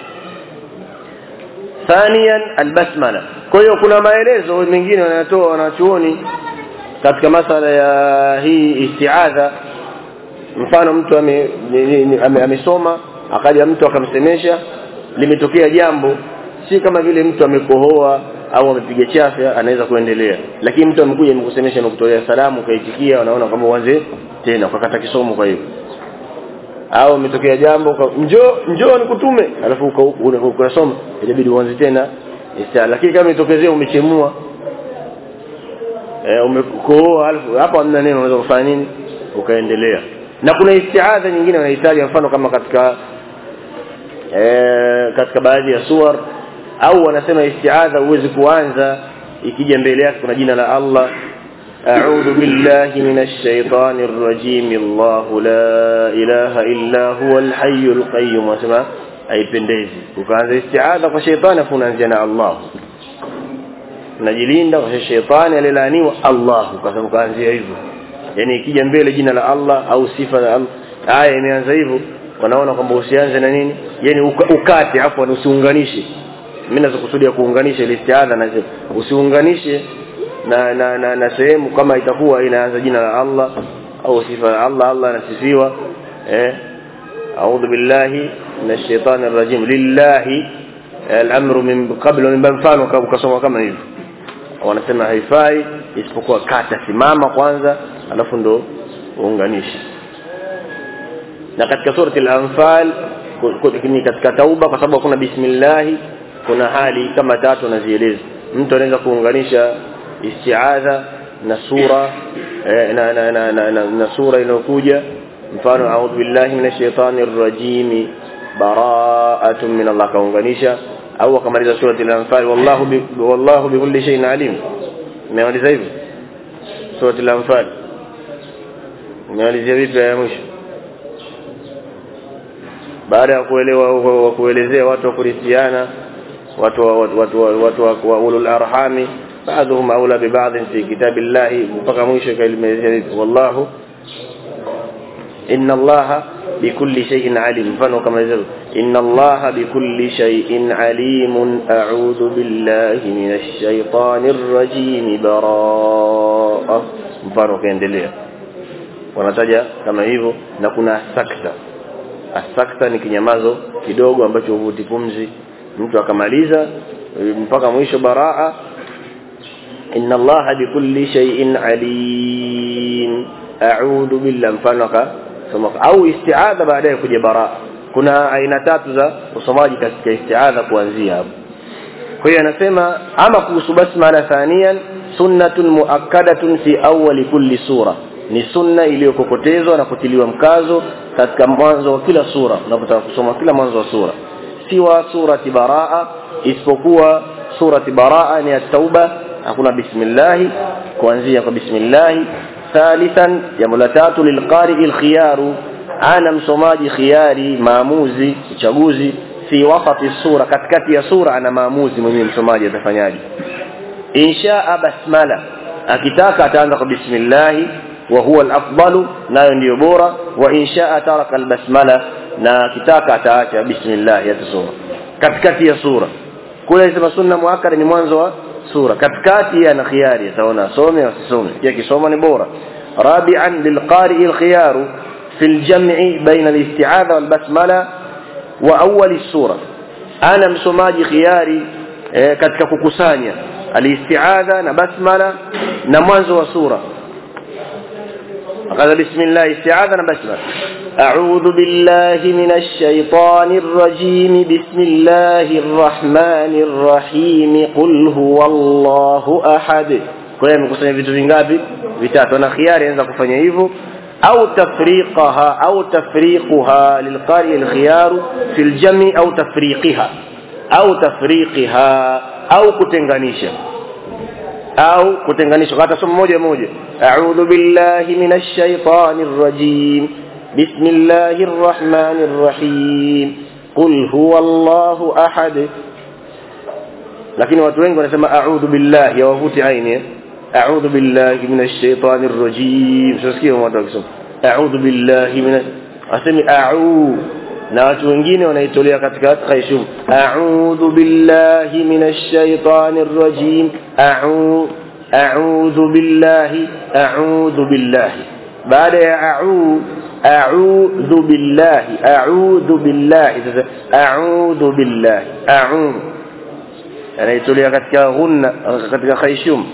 Speaker 2: Thaniyan albasmala. Kwa hiyo kuna maelezo mengine wanatoa wanachuoni katika masala ya hii isti'adha. Mfano mtu amesoma ame, ame akaja mtu akamsemesha, limetokea jambo, si kama vile mtu amekohoa au amepiga chafya anaweza kuendelea, lakini mtu amekuja amekusemesha na kutolea salamu kaitikia, wanaona kama uanze tena ukakata kisomo. Kwa hiyo au umetokea jambo njoo njoo nikutume alafu ukasoma inabidi uanze tena isti'adha. Lakini kama itokezea umechemua eh umekohoa alafu hapa hamna neno unaweza kufanya nini ukaendelea. Na kuna isti'adha nyingine unahitaji mfano kama katika eh katika baadhi ya suwar au wanasema isti'adha uweze kuanza ikija mbele yake kuna jina la Allah a'udhu billahi minash shaitanir rajim Allahu la ilaha illa huwal hayyul qayyum wasema haipendezi ukaanza isti'adha kwa shaitani afu unaanza na Allah najilinda kwa shaitani alilaniwa Allah kwa sababu kaanzia hivyo. Yani ikija mbele jina la Allah au sifa la Allah aya imeanza hivyo wanaona kwamba usianze na nini yani ukati afu usiunganishe. Mimi nazokusudia kuunganisha ile isti'adha na usiunganishe na na na, na sehemu kama itakuwa inaanza jina la Allah au sifa la Allah Allah anasifiwa eh a'udhu billahi minash shaitanir rajim lillahi al-amru min qabla min mfano ukasoma kama hivyo wanasema haifai isipokuwa kata simama kwanza alafu ndo uunganishe. Na katika surati al-anfal ni katika tauba kwa sababu kuna bismillah kuna hali kama tatu nazieleza. Mtu anaweza kuunganisha isti'adha na sura eh, na, na, na, na, na, na sura inayokuja mfano a'udhu billahi minash shaitanir rajim bara'atun min Allah kaunganisha au akamaliza surati al-anfal wallahu bi, wallahu bi kulli shay'in alim. Umeanza hivyo surati al-anfal umeanza vipi ya mwisho baada ya kuelewa kuelezea watu wa kuristiana watu watu watu watu wa ulul arhami بعضهم اولى ببعض في كتاب الله mpaka mwisho kalimezea wallahu inna allaha bikulli shay'in alim mfano kama hizo inna allaha bikulli shay'in alimun a'udhu billahi minash shaitanir rajim baraa mfano kaendelea wanataja kama hivyo. Na kuna sakta asakta ni kinyamazo kidogo ambacho huvuti pumzi mtu akamaliza mpaka mwisho baraa inna allaha bikulli shay'in alim a'udhu billahi mfano kama au isti'adha baadaye kuja baraa. Kuna aina tatu za usomaji katika isti'adha kuanzia hapo. Kwa hiyo anasema ama kuhusu basmala thaniyan sunnatun muakkadatun fi awwal kulli sura ni sunna iliyokokotezwa na kutiliwa mkazo katika mwanzo wa kila sura unapotaka kusoma kila mwanzo wa sura siwa surati baraa isipokuwa surati baraa ni at-tauba hakuna bismillah kuanzia kwa bismillah. Thalithan jambo la tatu lilqari alkhiyaru ana msomaji khiyari maamuzi uchaguzi fi wasati sura katikati ya sura ana maamuzi mwenyewe msomaji atafanyaje. Insha basmala akitaka ataanza kwa bismillah wa huwa al-afdalu nayo ndio bora wa insha taraka al-basmala na akitaka ataacha bismillah yatasoma katikati ya sura. Kule inasema sunna muakkada ni mwanzo wa sura katikati ana khiyari ataona asome au asisome pia kisoma ni bora. Rabi'an lilqari al-khiyaru fi al-jam'i baina al-isti'adha wal-basmala wa awwal as-sura ana msomaji khiyari eh, katika kukusanya al-isti'adha na basmala na mwanzo wa sura. قال بسم الله استعاذنا بسمة أعوذ بالله من الشيطان الرجيم بسم الله الرحمن الرحيم قل هو الله أحد. Kwa hiyo mkusanya vitu vingapi vitatu na khiari anza kufanya hivyo au tafriqaha au tafriquha lilqari alkhiyaru fil jami au tafriqiha au tafriqiha au kutenganisha au kutenganisha hata somo moja moja. A'udhu billahi minash shaitanir rajim bismillahir rahmanir rahim qul huwallahu ahad. Lakini watu wengi wanasema a'udhu billahi yawavuti aini a'udhu billahi minash shaitanir rajim sisikia watu wakisema a'udhu billahi minash asemi a'u na watu wengine wanaitolea katika khaishum a'udhu billahi minash shaitanir rajim a'u a'udhu billahi a'udhu billahi baada ya a'u a'udhu billahi a'udhu billahi a'udhu billahi a'u anaitolea katika ghunna katika khaishum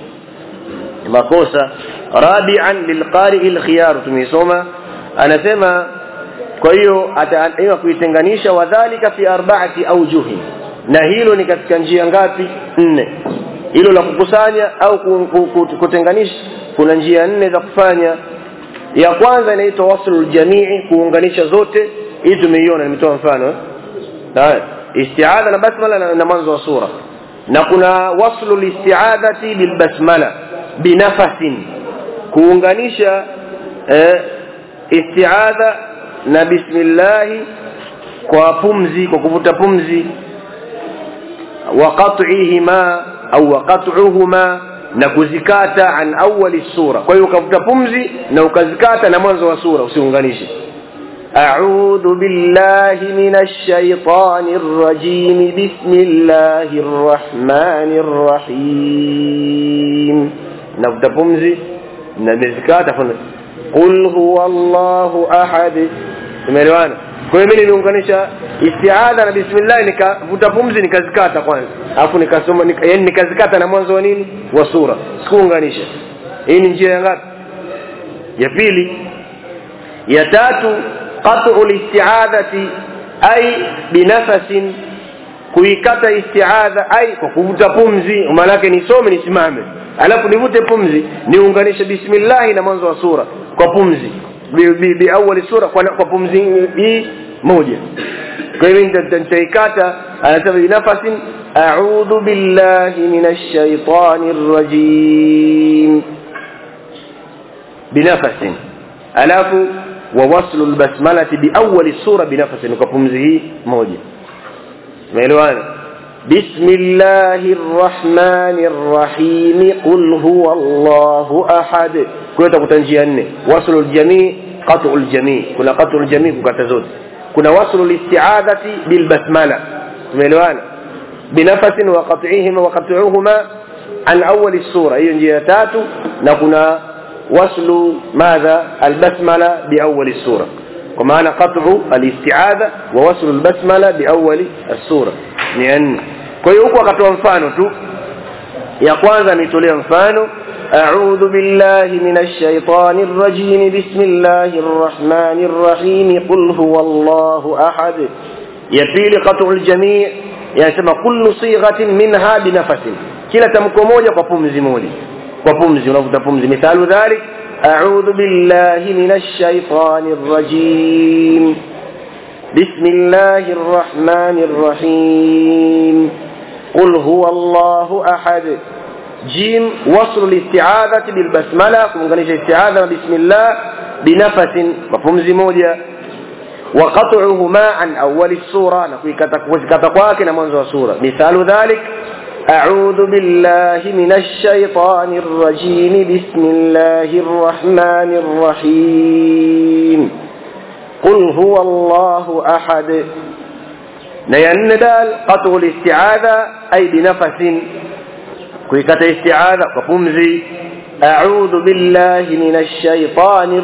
Speaker 2: makosa. Rabi'an lilqari alkhiyar tumesoma anasema kwa hiyo ataanza kuitenganisha wadhālika fi arba'ati awjuhi, na hilo ni katika njia ngapi? Nne. Hilo la kukusanya au kutenganisha kuna njia nne za kufanya. Ya kwanza inaitwa waslul jamii, kuunganisha zote. Hii tumeiona, nimetoa mfano eh isti'adha na basmala na, na mwanzo wa sura. Na kuna waslul isti'adhati bil basmala binafasin, kuunganisha eh, isti'adha na bismillah kwa pumzi, kwa kuvuta pumzi. Wa qat'ihima au wa qat'uhuma, na kuzikata an awali sura. Kwa hiyo ukavuta pumzi na ukazikata na mwanzo wa sura, usiunganishe. A'udhu billahi minash shaitanir rajim, bismillahir rahmanir rahim. Na uvuta pumzi na mzikata fanya qul huwallahu ahad. Tumeelewana? Kwa hiyo mimi nimeunganisha isti'adha na bismillah, nikavuta pumzi nikazikata kwanza, alafu nikasoma nika, yani nikazikata na mwanzo wa nini wa sura, sikuunganisha. Hii ni njia ya ngapi? Ya pili. Ya tatu qat'ul isti'adhati ay binafasin, kuikata isti'adha ay kwa kuvuta pumzi. Maana yake nisome nisimame, alafu nivute pumzi niunganishe bismillah na mwanzo wa sura kwa pumzi bi, bi, bi awali sura kwa, kwa pumzi hii moja. Kwa hivyo nitaikata, anasema binafasin a'udhu billahi minash shaitanir rajim binafasin, alafu wa waslu albasmalati bi awali sura binafasin kwa pumzi hii moja. Umeelewana? Bismillahir rahmanir rahim qul huwallahu ahad. Kwa hiyo utakutanjia nne: waslul jamii, qat'ul jamii. Kuna qat'ul jamii kukata zote. Kuna waslul isti'adhati bil basmala. Umeelewana? Binafasin wa qat'ihima wa qat'uhuma an awwal as-sura. Hiyo njia ya tatu. Na kuna waslu madha al-basmala bi awwal as-sura, kwa maana qat'u al-isti'adha wa waslu al-basmala bi awwal as-sura. Ni nne. Kwa hiyo huko akatoa mfano tu. Ya kwanza nitolea mfano a'udhu billahi minash shaitanir rajim, bismillahir rahmanir rahim, qul huwallahu ahad. Ya pili qat'ul jami', yanasema kullu sighatin minha binafasin, kila tamko moja kwa pumzi moja, kwa pumzi unavuta pumzi. Mithalu dhalik a'udhu billahi minash shaitanir rajim, bismillahir rahmanir rahim, qul huwallahu ahad. Jim wasl al-isti'adhati bil basmala, kuunganisha isti'adha na bismillah binafasin, kwa pumzi moja. Wa qat'uhuma an awwal as-sura, na kuikata kuzikata kwake na mwanzo wa sura. Mithalu dhalik a'udhu billahi minash shaitanir rajim, bismillahir rahmanir rahim, qul huwallahu ahad. Na yanadal qat'ul isti'adha ay binafasin, kuikata isti'adha kwa pumzi. A'udhu billahi minash shaitanir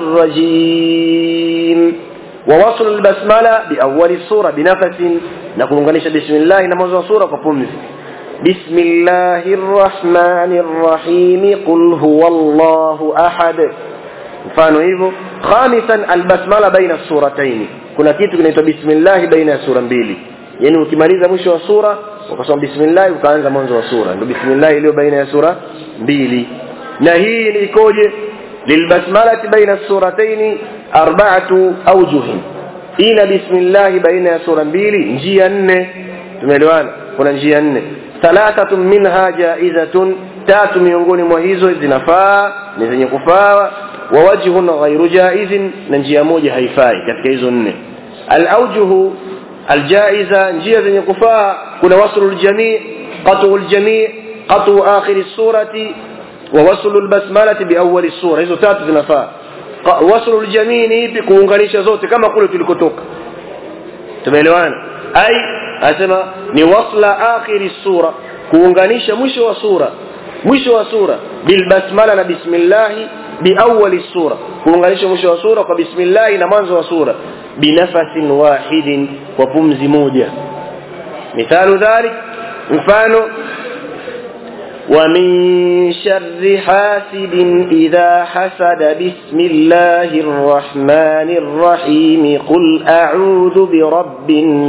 Speaker 2: rajim, wa wasl al-basmala bi awwal as-sura binafasin, na kuunganisha bismillah na mwanzo wa sura kwa pumzi. Bismillahir rahmanir rahim, qul huwallahu ahad. Mfano hivyo. Khamisan al-basmala baina as-suratayn, kuna kitu kinaitwa bismillah baina ya sura mbili, yani ukimaliza mwisho wa sura ukasoma bismillah ukaanza mwanzo wa sura, ndio bismillah iliyo baina ya sura mbili. Na hii ni ikoje? Lilbasmalati baina as-suratayn arba'atu awjuh, ila bismillah baina ya sura mbili njia nne. Tumeelewana? Kuna njia nne. Thalathatun minha jaizatun, tatu miongoni mwa hizo zinafaa, ni zenye kufaa. Wa wajhun ghayru jaizin, na njia moja haifai katika hizo nne. Al-awjuh al-jaiza, njia zenye kufaa, kuna waslul jami', qat'ul jami', qat'u akhir as-surati, wa waslul basmalati bi awwal as-sura. Hizo tatu zinafaa. Waslul jami' ni ipi? Kuunganisha zote kama kule tulikotoka. Tumeelewana? Ai asema ni wasla akhir as-sura, kuunganisha mwisho wa sura, mwisho wa sura bil basmala na bismillah bi awwal as-sura, kuunganisha mwisho wa sura kwa bismillah na mwanzo wa sura binafasin wahidin, kwa pumzi moja. Mithalu dhalik, mfano ومن شر حاسد إذا حسد بسم الله الرحمن الرحيم قل أعوذ برب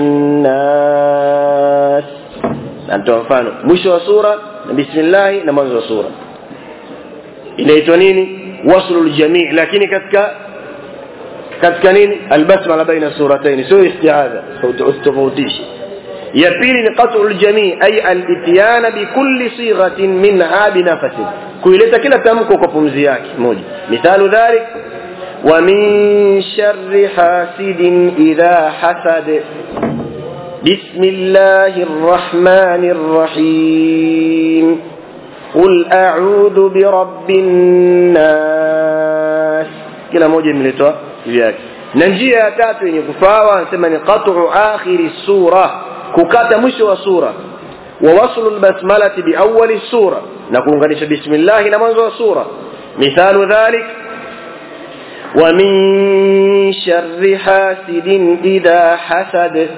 Speaker 2: الناس. Ndio mfano mwisho wa sura bismillah na mwanzo wa sura inaitwa nini? Waslul jami'. Lakini katika katika nini? Albasmala baina suratayn, sio isti'adha, tofautisha. Ya pili ni qat'ul jami' ay al-ityan bi kulli sighatin minha bi nafasin, kuileta kila tamko kwa pumzi yake moja. Mithalu dhalik wa min sharri hasidin idha hasad bismillahir rahmanir rahim qul a'udhu bi rabbin nas. Kila moja imeletwa yake. Na njia ya tatu yenye kufaa anasema ni qat'u akhiri sura, kukata mwisho wa sura, wa waslu albasmalati bi awwali sura, na kuunganisha bismillah na mwanzo wa sura. Mithalu dhalik wa min sharri hasidin idha hasad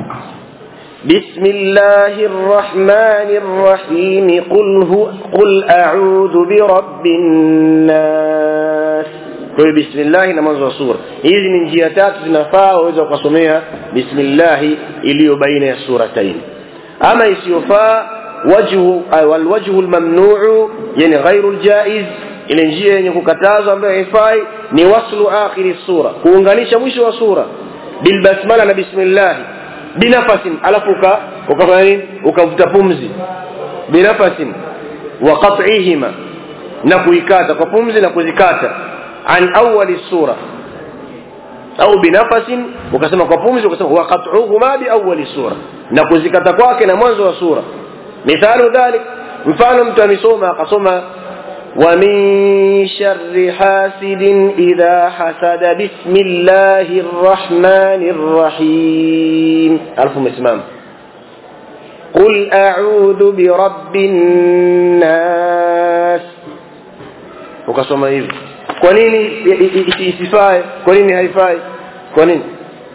Speaker 2: bismillahir rahmanir rahim qul hu qul a'udhu bi rabbin nas. Kwa bismillah na mwanzo wa sura. Hizi ni njia tatu zinafaa uweze kusomea bismillah iliyo baina ya suratayn. Ama isiyofaa wajhu wal wajhu al mamnu'u, yani ghairu al jaiz, ile njia yenye kukatazwa ambayo haifai ni waslu akhir sura, kuunganisha mwisho wa sura bil basmala na bismillah binafasin, alafuka ukafanya nini? Ukavuta pumzi binafasin wa qat'ihima, na kuikata kwa pumzi na kuzikata an awwali sura au binafasin, ukasema kwa pumzi ukasema wa qat'uhuma bi awwali sura, na kuzikata kwake na mwanzo wa sura. Mithalu dhalik, mfano mtu amesoma akasoma wa min sharri hasidin idha hasada bismillahir rahmanir rahim, alfu mismam qul a'udhu bi rabbin nas, ukasoma hivi. Kwa nini isifai? Kwa nini haifai? Kwa nini?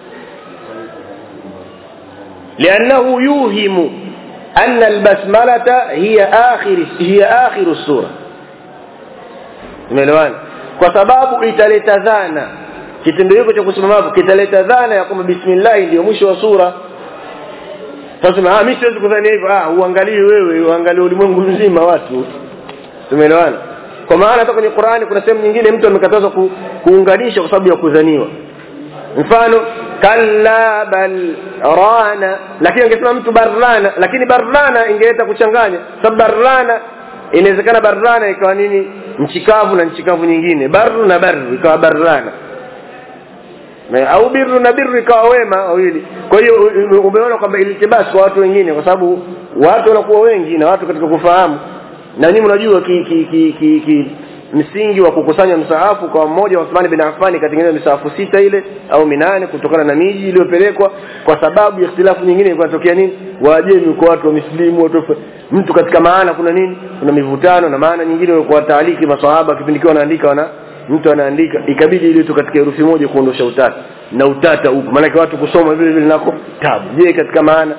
Speaker 2: لانه يوهم ان البسمله هي اخر هي اخر السوره. Umeelewana? Kwa sababu italeta dhana, kitendo hicho cha kusema hapo kitaleta dhana ya kwamba bismillah ndio mwisho wa sura. Sasa ah, mimi siwezi kudhania hivyo. Ah, uangalie wewe, uangalie ulimwengu mzima watu. Umeelewana? Kwa maana hata kwenye Qur'ani kuna sehemu nyingine mtu amekatazwa ku, kuunganisha kwa sababu ya kudhaniwa. Mfano kalla bal rana, lakini angesema mtu barrana, lakini barrana ingeleta kuchanganya. Sababu barrana inawezekana barrana ikawa nini? Mchikavu na nchikavu nyingine, barru na barru ikawa barrana, na au birru na birru ikawa wema wawili. Kwa hiyo umeona kwamba ilitibasi kwa watu wengine, kwa sababu watu wanakuwa wengi na watu katika kufahamu. Na nyinyi mnajua ki, ki, ki, ki, ki msingi wa kukusanya msahafu kwa mmoja wa Uthman bin Affan katengeneza misahafu sita ile au minane kutokana na miji iliyopelekwa, kwa sababu ya ikhtilafu nyingine ilitokea nini? Waajemi kwa watu wa Muslimu, watu mtu katika maana kuna nini? Kuna mivutano, na maana nyingine kwa taaliki maswahaba kipindi kile wanaandika wana mtu anaandika, ikabidi ile tu katika herufi moja kuondosha utata, na utata huko maana watu kusoma vile vile nako tabu. Je, katika maana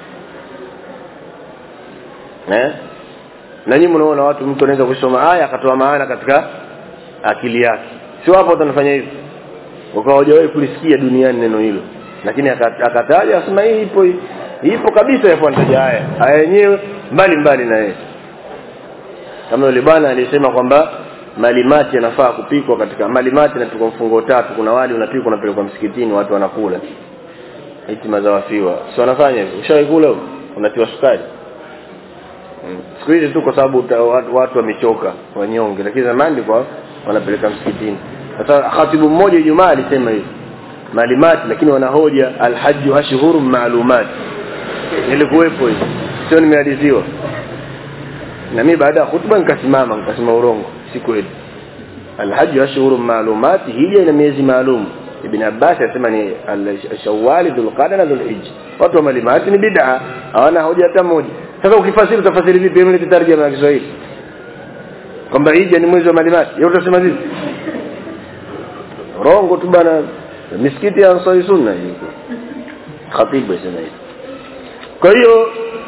Speaker 2: eh na nyinyi mnaona watu mtu anaweza kusoma aya akatoa maana katika akili yake, sio hapo utanafanya hivi ukawa hujawahi kulisikia duniani neno hilo, lakini akataja asema hii ipo ipo kabisa, yafuataje aya aya yenyewe mbali mbali na yeye. Kama yule bwana alisema kwamba malimati yanafaa kupikwa katika malimati, na tuko mfungo tatu, kuna wali unapikwa unapelekwa msikitini watu wanakula, eti mazawafiwa sio wanafanya hivyo. Ushawahi kula huko? Unatiwa sukari. Siku hizi tu kwa sababu watu wamechoka wanyonge, lakini zamani kwa wanapeleka msikitini. Sasa khatibu mmoja Ijumaa alisema hivi malimati, lakini wanahoja alhajj ashhurun ma'lumat. Nilikuwepo hivi, sio nimeadiziwa. Na mimi baada ya hutuba nikasimama nikasema urongo, si kweli. Alhajj ashhurun ma'lumat, hija ina miezi maalum. Ibn Abbas anasema ni al-Shawwal, Dhulqa'da na Dhulhijja. Watu wa malimati ni bid'a, hawana hoja hata moja. Sasa ukifasiri utafasiri vipi? Mimi nitatarjama ya Kiswahili kwamba hija ni mwezi wa malimati, yeye utasema vipi? Rongo tu bana. Misikiti ya Ansari Sunna hiyo khatibu sema hiyo. Kwa hiyo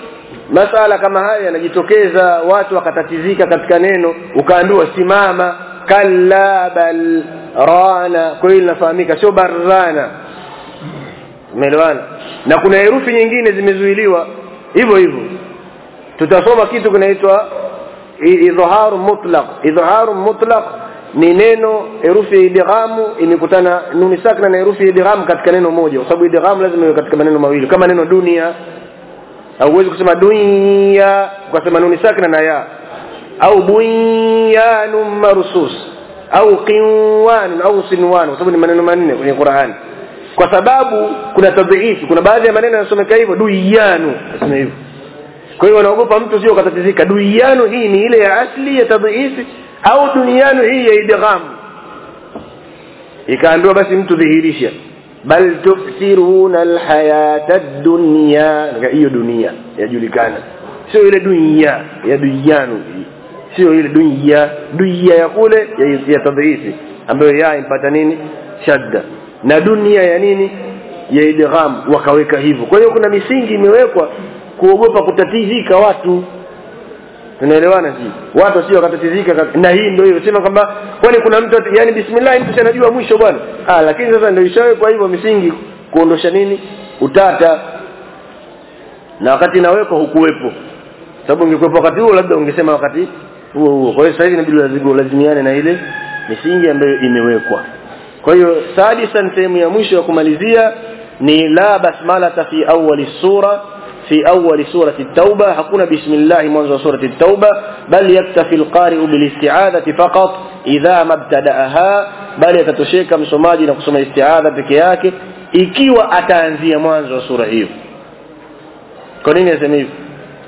Speaker 2: masala kama haya yanajitokeza, watu wakatatizika katika neno, ukaambiwa simama, kalla bal rana, kwa hiyo inafahamika sio barrana. Umeelewana? Na kuna herufi nyingine zimezuiliwa hivyo hivyo. Tutasoma kitu kinaitwa idhaharu mutlaq. Idhaharu mutlaq ni neno herufi idghamu imekutana nuni sakna na herufi idgham katika neno moja, kwa sababu idgham lazima iwe katika maneno mawili. Kama neno dunia, au uweze kusema dunya ukasema nuni sakna na ya, au bunyanun marsus, au qinwan au sinwan, kwa sababu ni maneno manne kwenye Qur'an. Kwa sababu kuna tadhiifi, kuna baadhi ya maneno yanasomeka hivyo duyanu, nasema hivyo. Kwa hiyo wanaogopa mtu sio katatizika, duyanu hii ni ile ya asli ya tadhiifi au dunianu hii ya idgham. Ikaambiwa basi mtu dhihirisha, bal tufsiruna alhayata ad-dunya, hiyo dunia yajulikana, sio ile dunia ya duyanu, sio ile dunia dunia ya kule ya, ya tadhiifi ambayo ya impata nini shadda, na dunia ya nini ya idgham, wakaweka hivyo. Kwa hiyo kuna misingi imewekwa kuogopa kutatizika watu. Tunaelewana si? Watu sio wakatatizika, na hii ndio hiyo sema kwamba kwani kuna mtu yani bismillah mtu anajua mwisho bwana. Ah, lakini sasa ndio ishawekwa hivyo misingi kuondosha nini utata, na wakati inawekwa hukuwepo. Sababu ungekuwepo wakati huo labda ungesema wakati huo huo. Kwa hiyo sasa hivi inabidi lazima lazimiane na ile misingi ambayo imewekwa. Kwa hiyo sadisan, sehemu ya mwisho ya kumalizia ni la basmala fi awwali sura في أول سورة التوبة. حقنا بسم الله منذ سورة التوبة، بل يكتفي القارئ بالاستعاذة فقط إذا ما ابتدأها، بل يتتشيك مسماجي نقسم الاستعاذة بكياك ikiwa ataanzia mwanzo wa sura hiyo. Kwa nini nasema hivyo?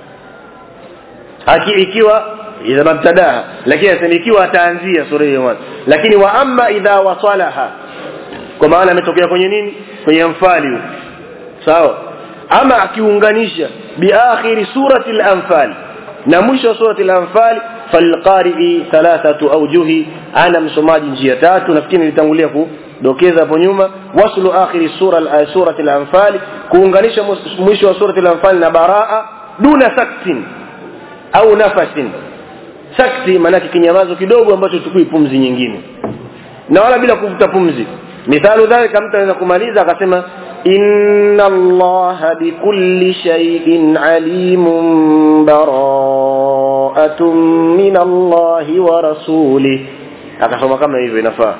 Speaker 2: Haki ikiwa idha mabtadaha, lakini nasema ikiwa ataanzia sura hiyo mwanzo. Lakini wa amma idha wasalaha, kwa maana ametokea kwenye nini? Kwenye mfali. Sawa? Ama akiunganisha bi akhir surati al-anfal, na mwisho wa surati al-anfal, falqari'i thalathatu awjuhi, ana msomaji njia tatu. Nafikiri nilitangulia kudokeza hapo nyuma. Waslu akhir sura al-surati al-anfal, kuunganisha mwisho wa surati al-anfal na baraa duna saktin au nafasin. Sakti maana kinyamazo kidogo ambacho tukui pumzi nyingine, na wala bila kuvuta pumzi. Mithalu dhalika, mtu anaweza kumaliza akasema inna allaha bikulli shay'in alimun bara'atun min allahi wa rasulih, akasoma kama hivyo inafaa.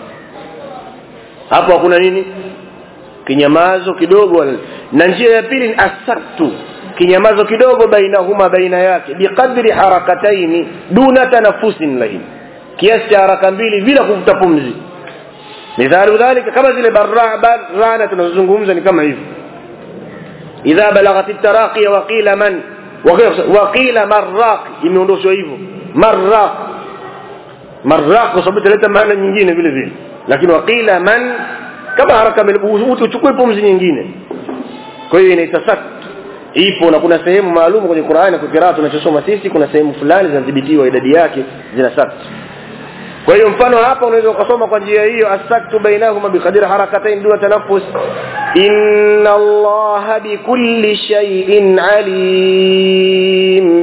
Speaker 2: Hapo hakuna nini kinyamazo kidogo. Na njia ya pili ni asaktu, kinyamazo kidogo bainahuma, baina yake, biqadri harakataini duna tanafusin lahin, kiasi cha haraka mbili bila kuvuta pumzi. Mithalu dhalika, kama zile barra barana tunazungumza ni kama hivi, idha balaghat at-taraqi wa qila man wa qila marraq, imeondoshwa hivyo marraq marraq kwa sababu tuleta maana nyingine vile vile, lakini wa qila man kama haraka uchukue pumzi nyingine. Kwa hiyo inaitasak ipo, na kuna sehemu maalum kwenye Qur'ani kwa kiraa tunachosoma sisi, kuna sehemu fulani zinadhibitiwa idadi yake zinasakt. Kwa hiyo mfano hapa unaweza kusoma kwa njia hiyo, asaktu bainahuma biqadri harakatain duna tanaffus, inna allaha bikulli shay'in alim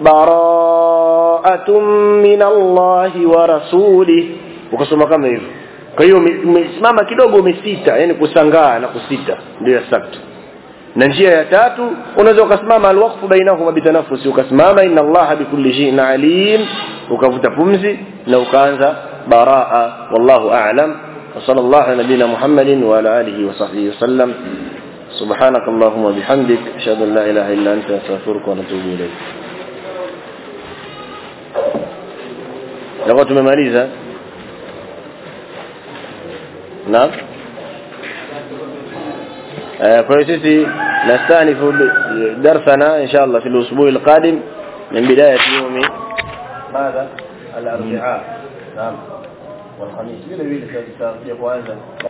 Speaker 2: bara'atun min allahi wa rasulih, ukasoma kama hivyo. Kwa hiyo umesimama kidogo, umesita, yani kusangaa na kusita, ndio asaktu. Na njia ya tatu unaweza ukasimama alwaqfu bainahuma bitanaffus, ukasimama inna allaha bikulli shay'in alim, ukavuta pumzi na ukaanza baraa. Wallahu a'lam. Wa sallallahu ala nabina Muhammadin wa ala alihi wa sahbihi wasallam. Subhanakallahumma bihamdik, ashhadu an la ilaha illa anta, astaghfiruka wa atubu ilayk. Leo tumemaliza. Naam. فسيسي نستأنف درسنا إن شاء الله في الأسبوع القادم من بداية يوم ماذا؟ الأربعاء. نعم. والخميس.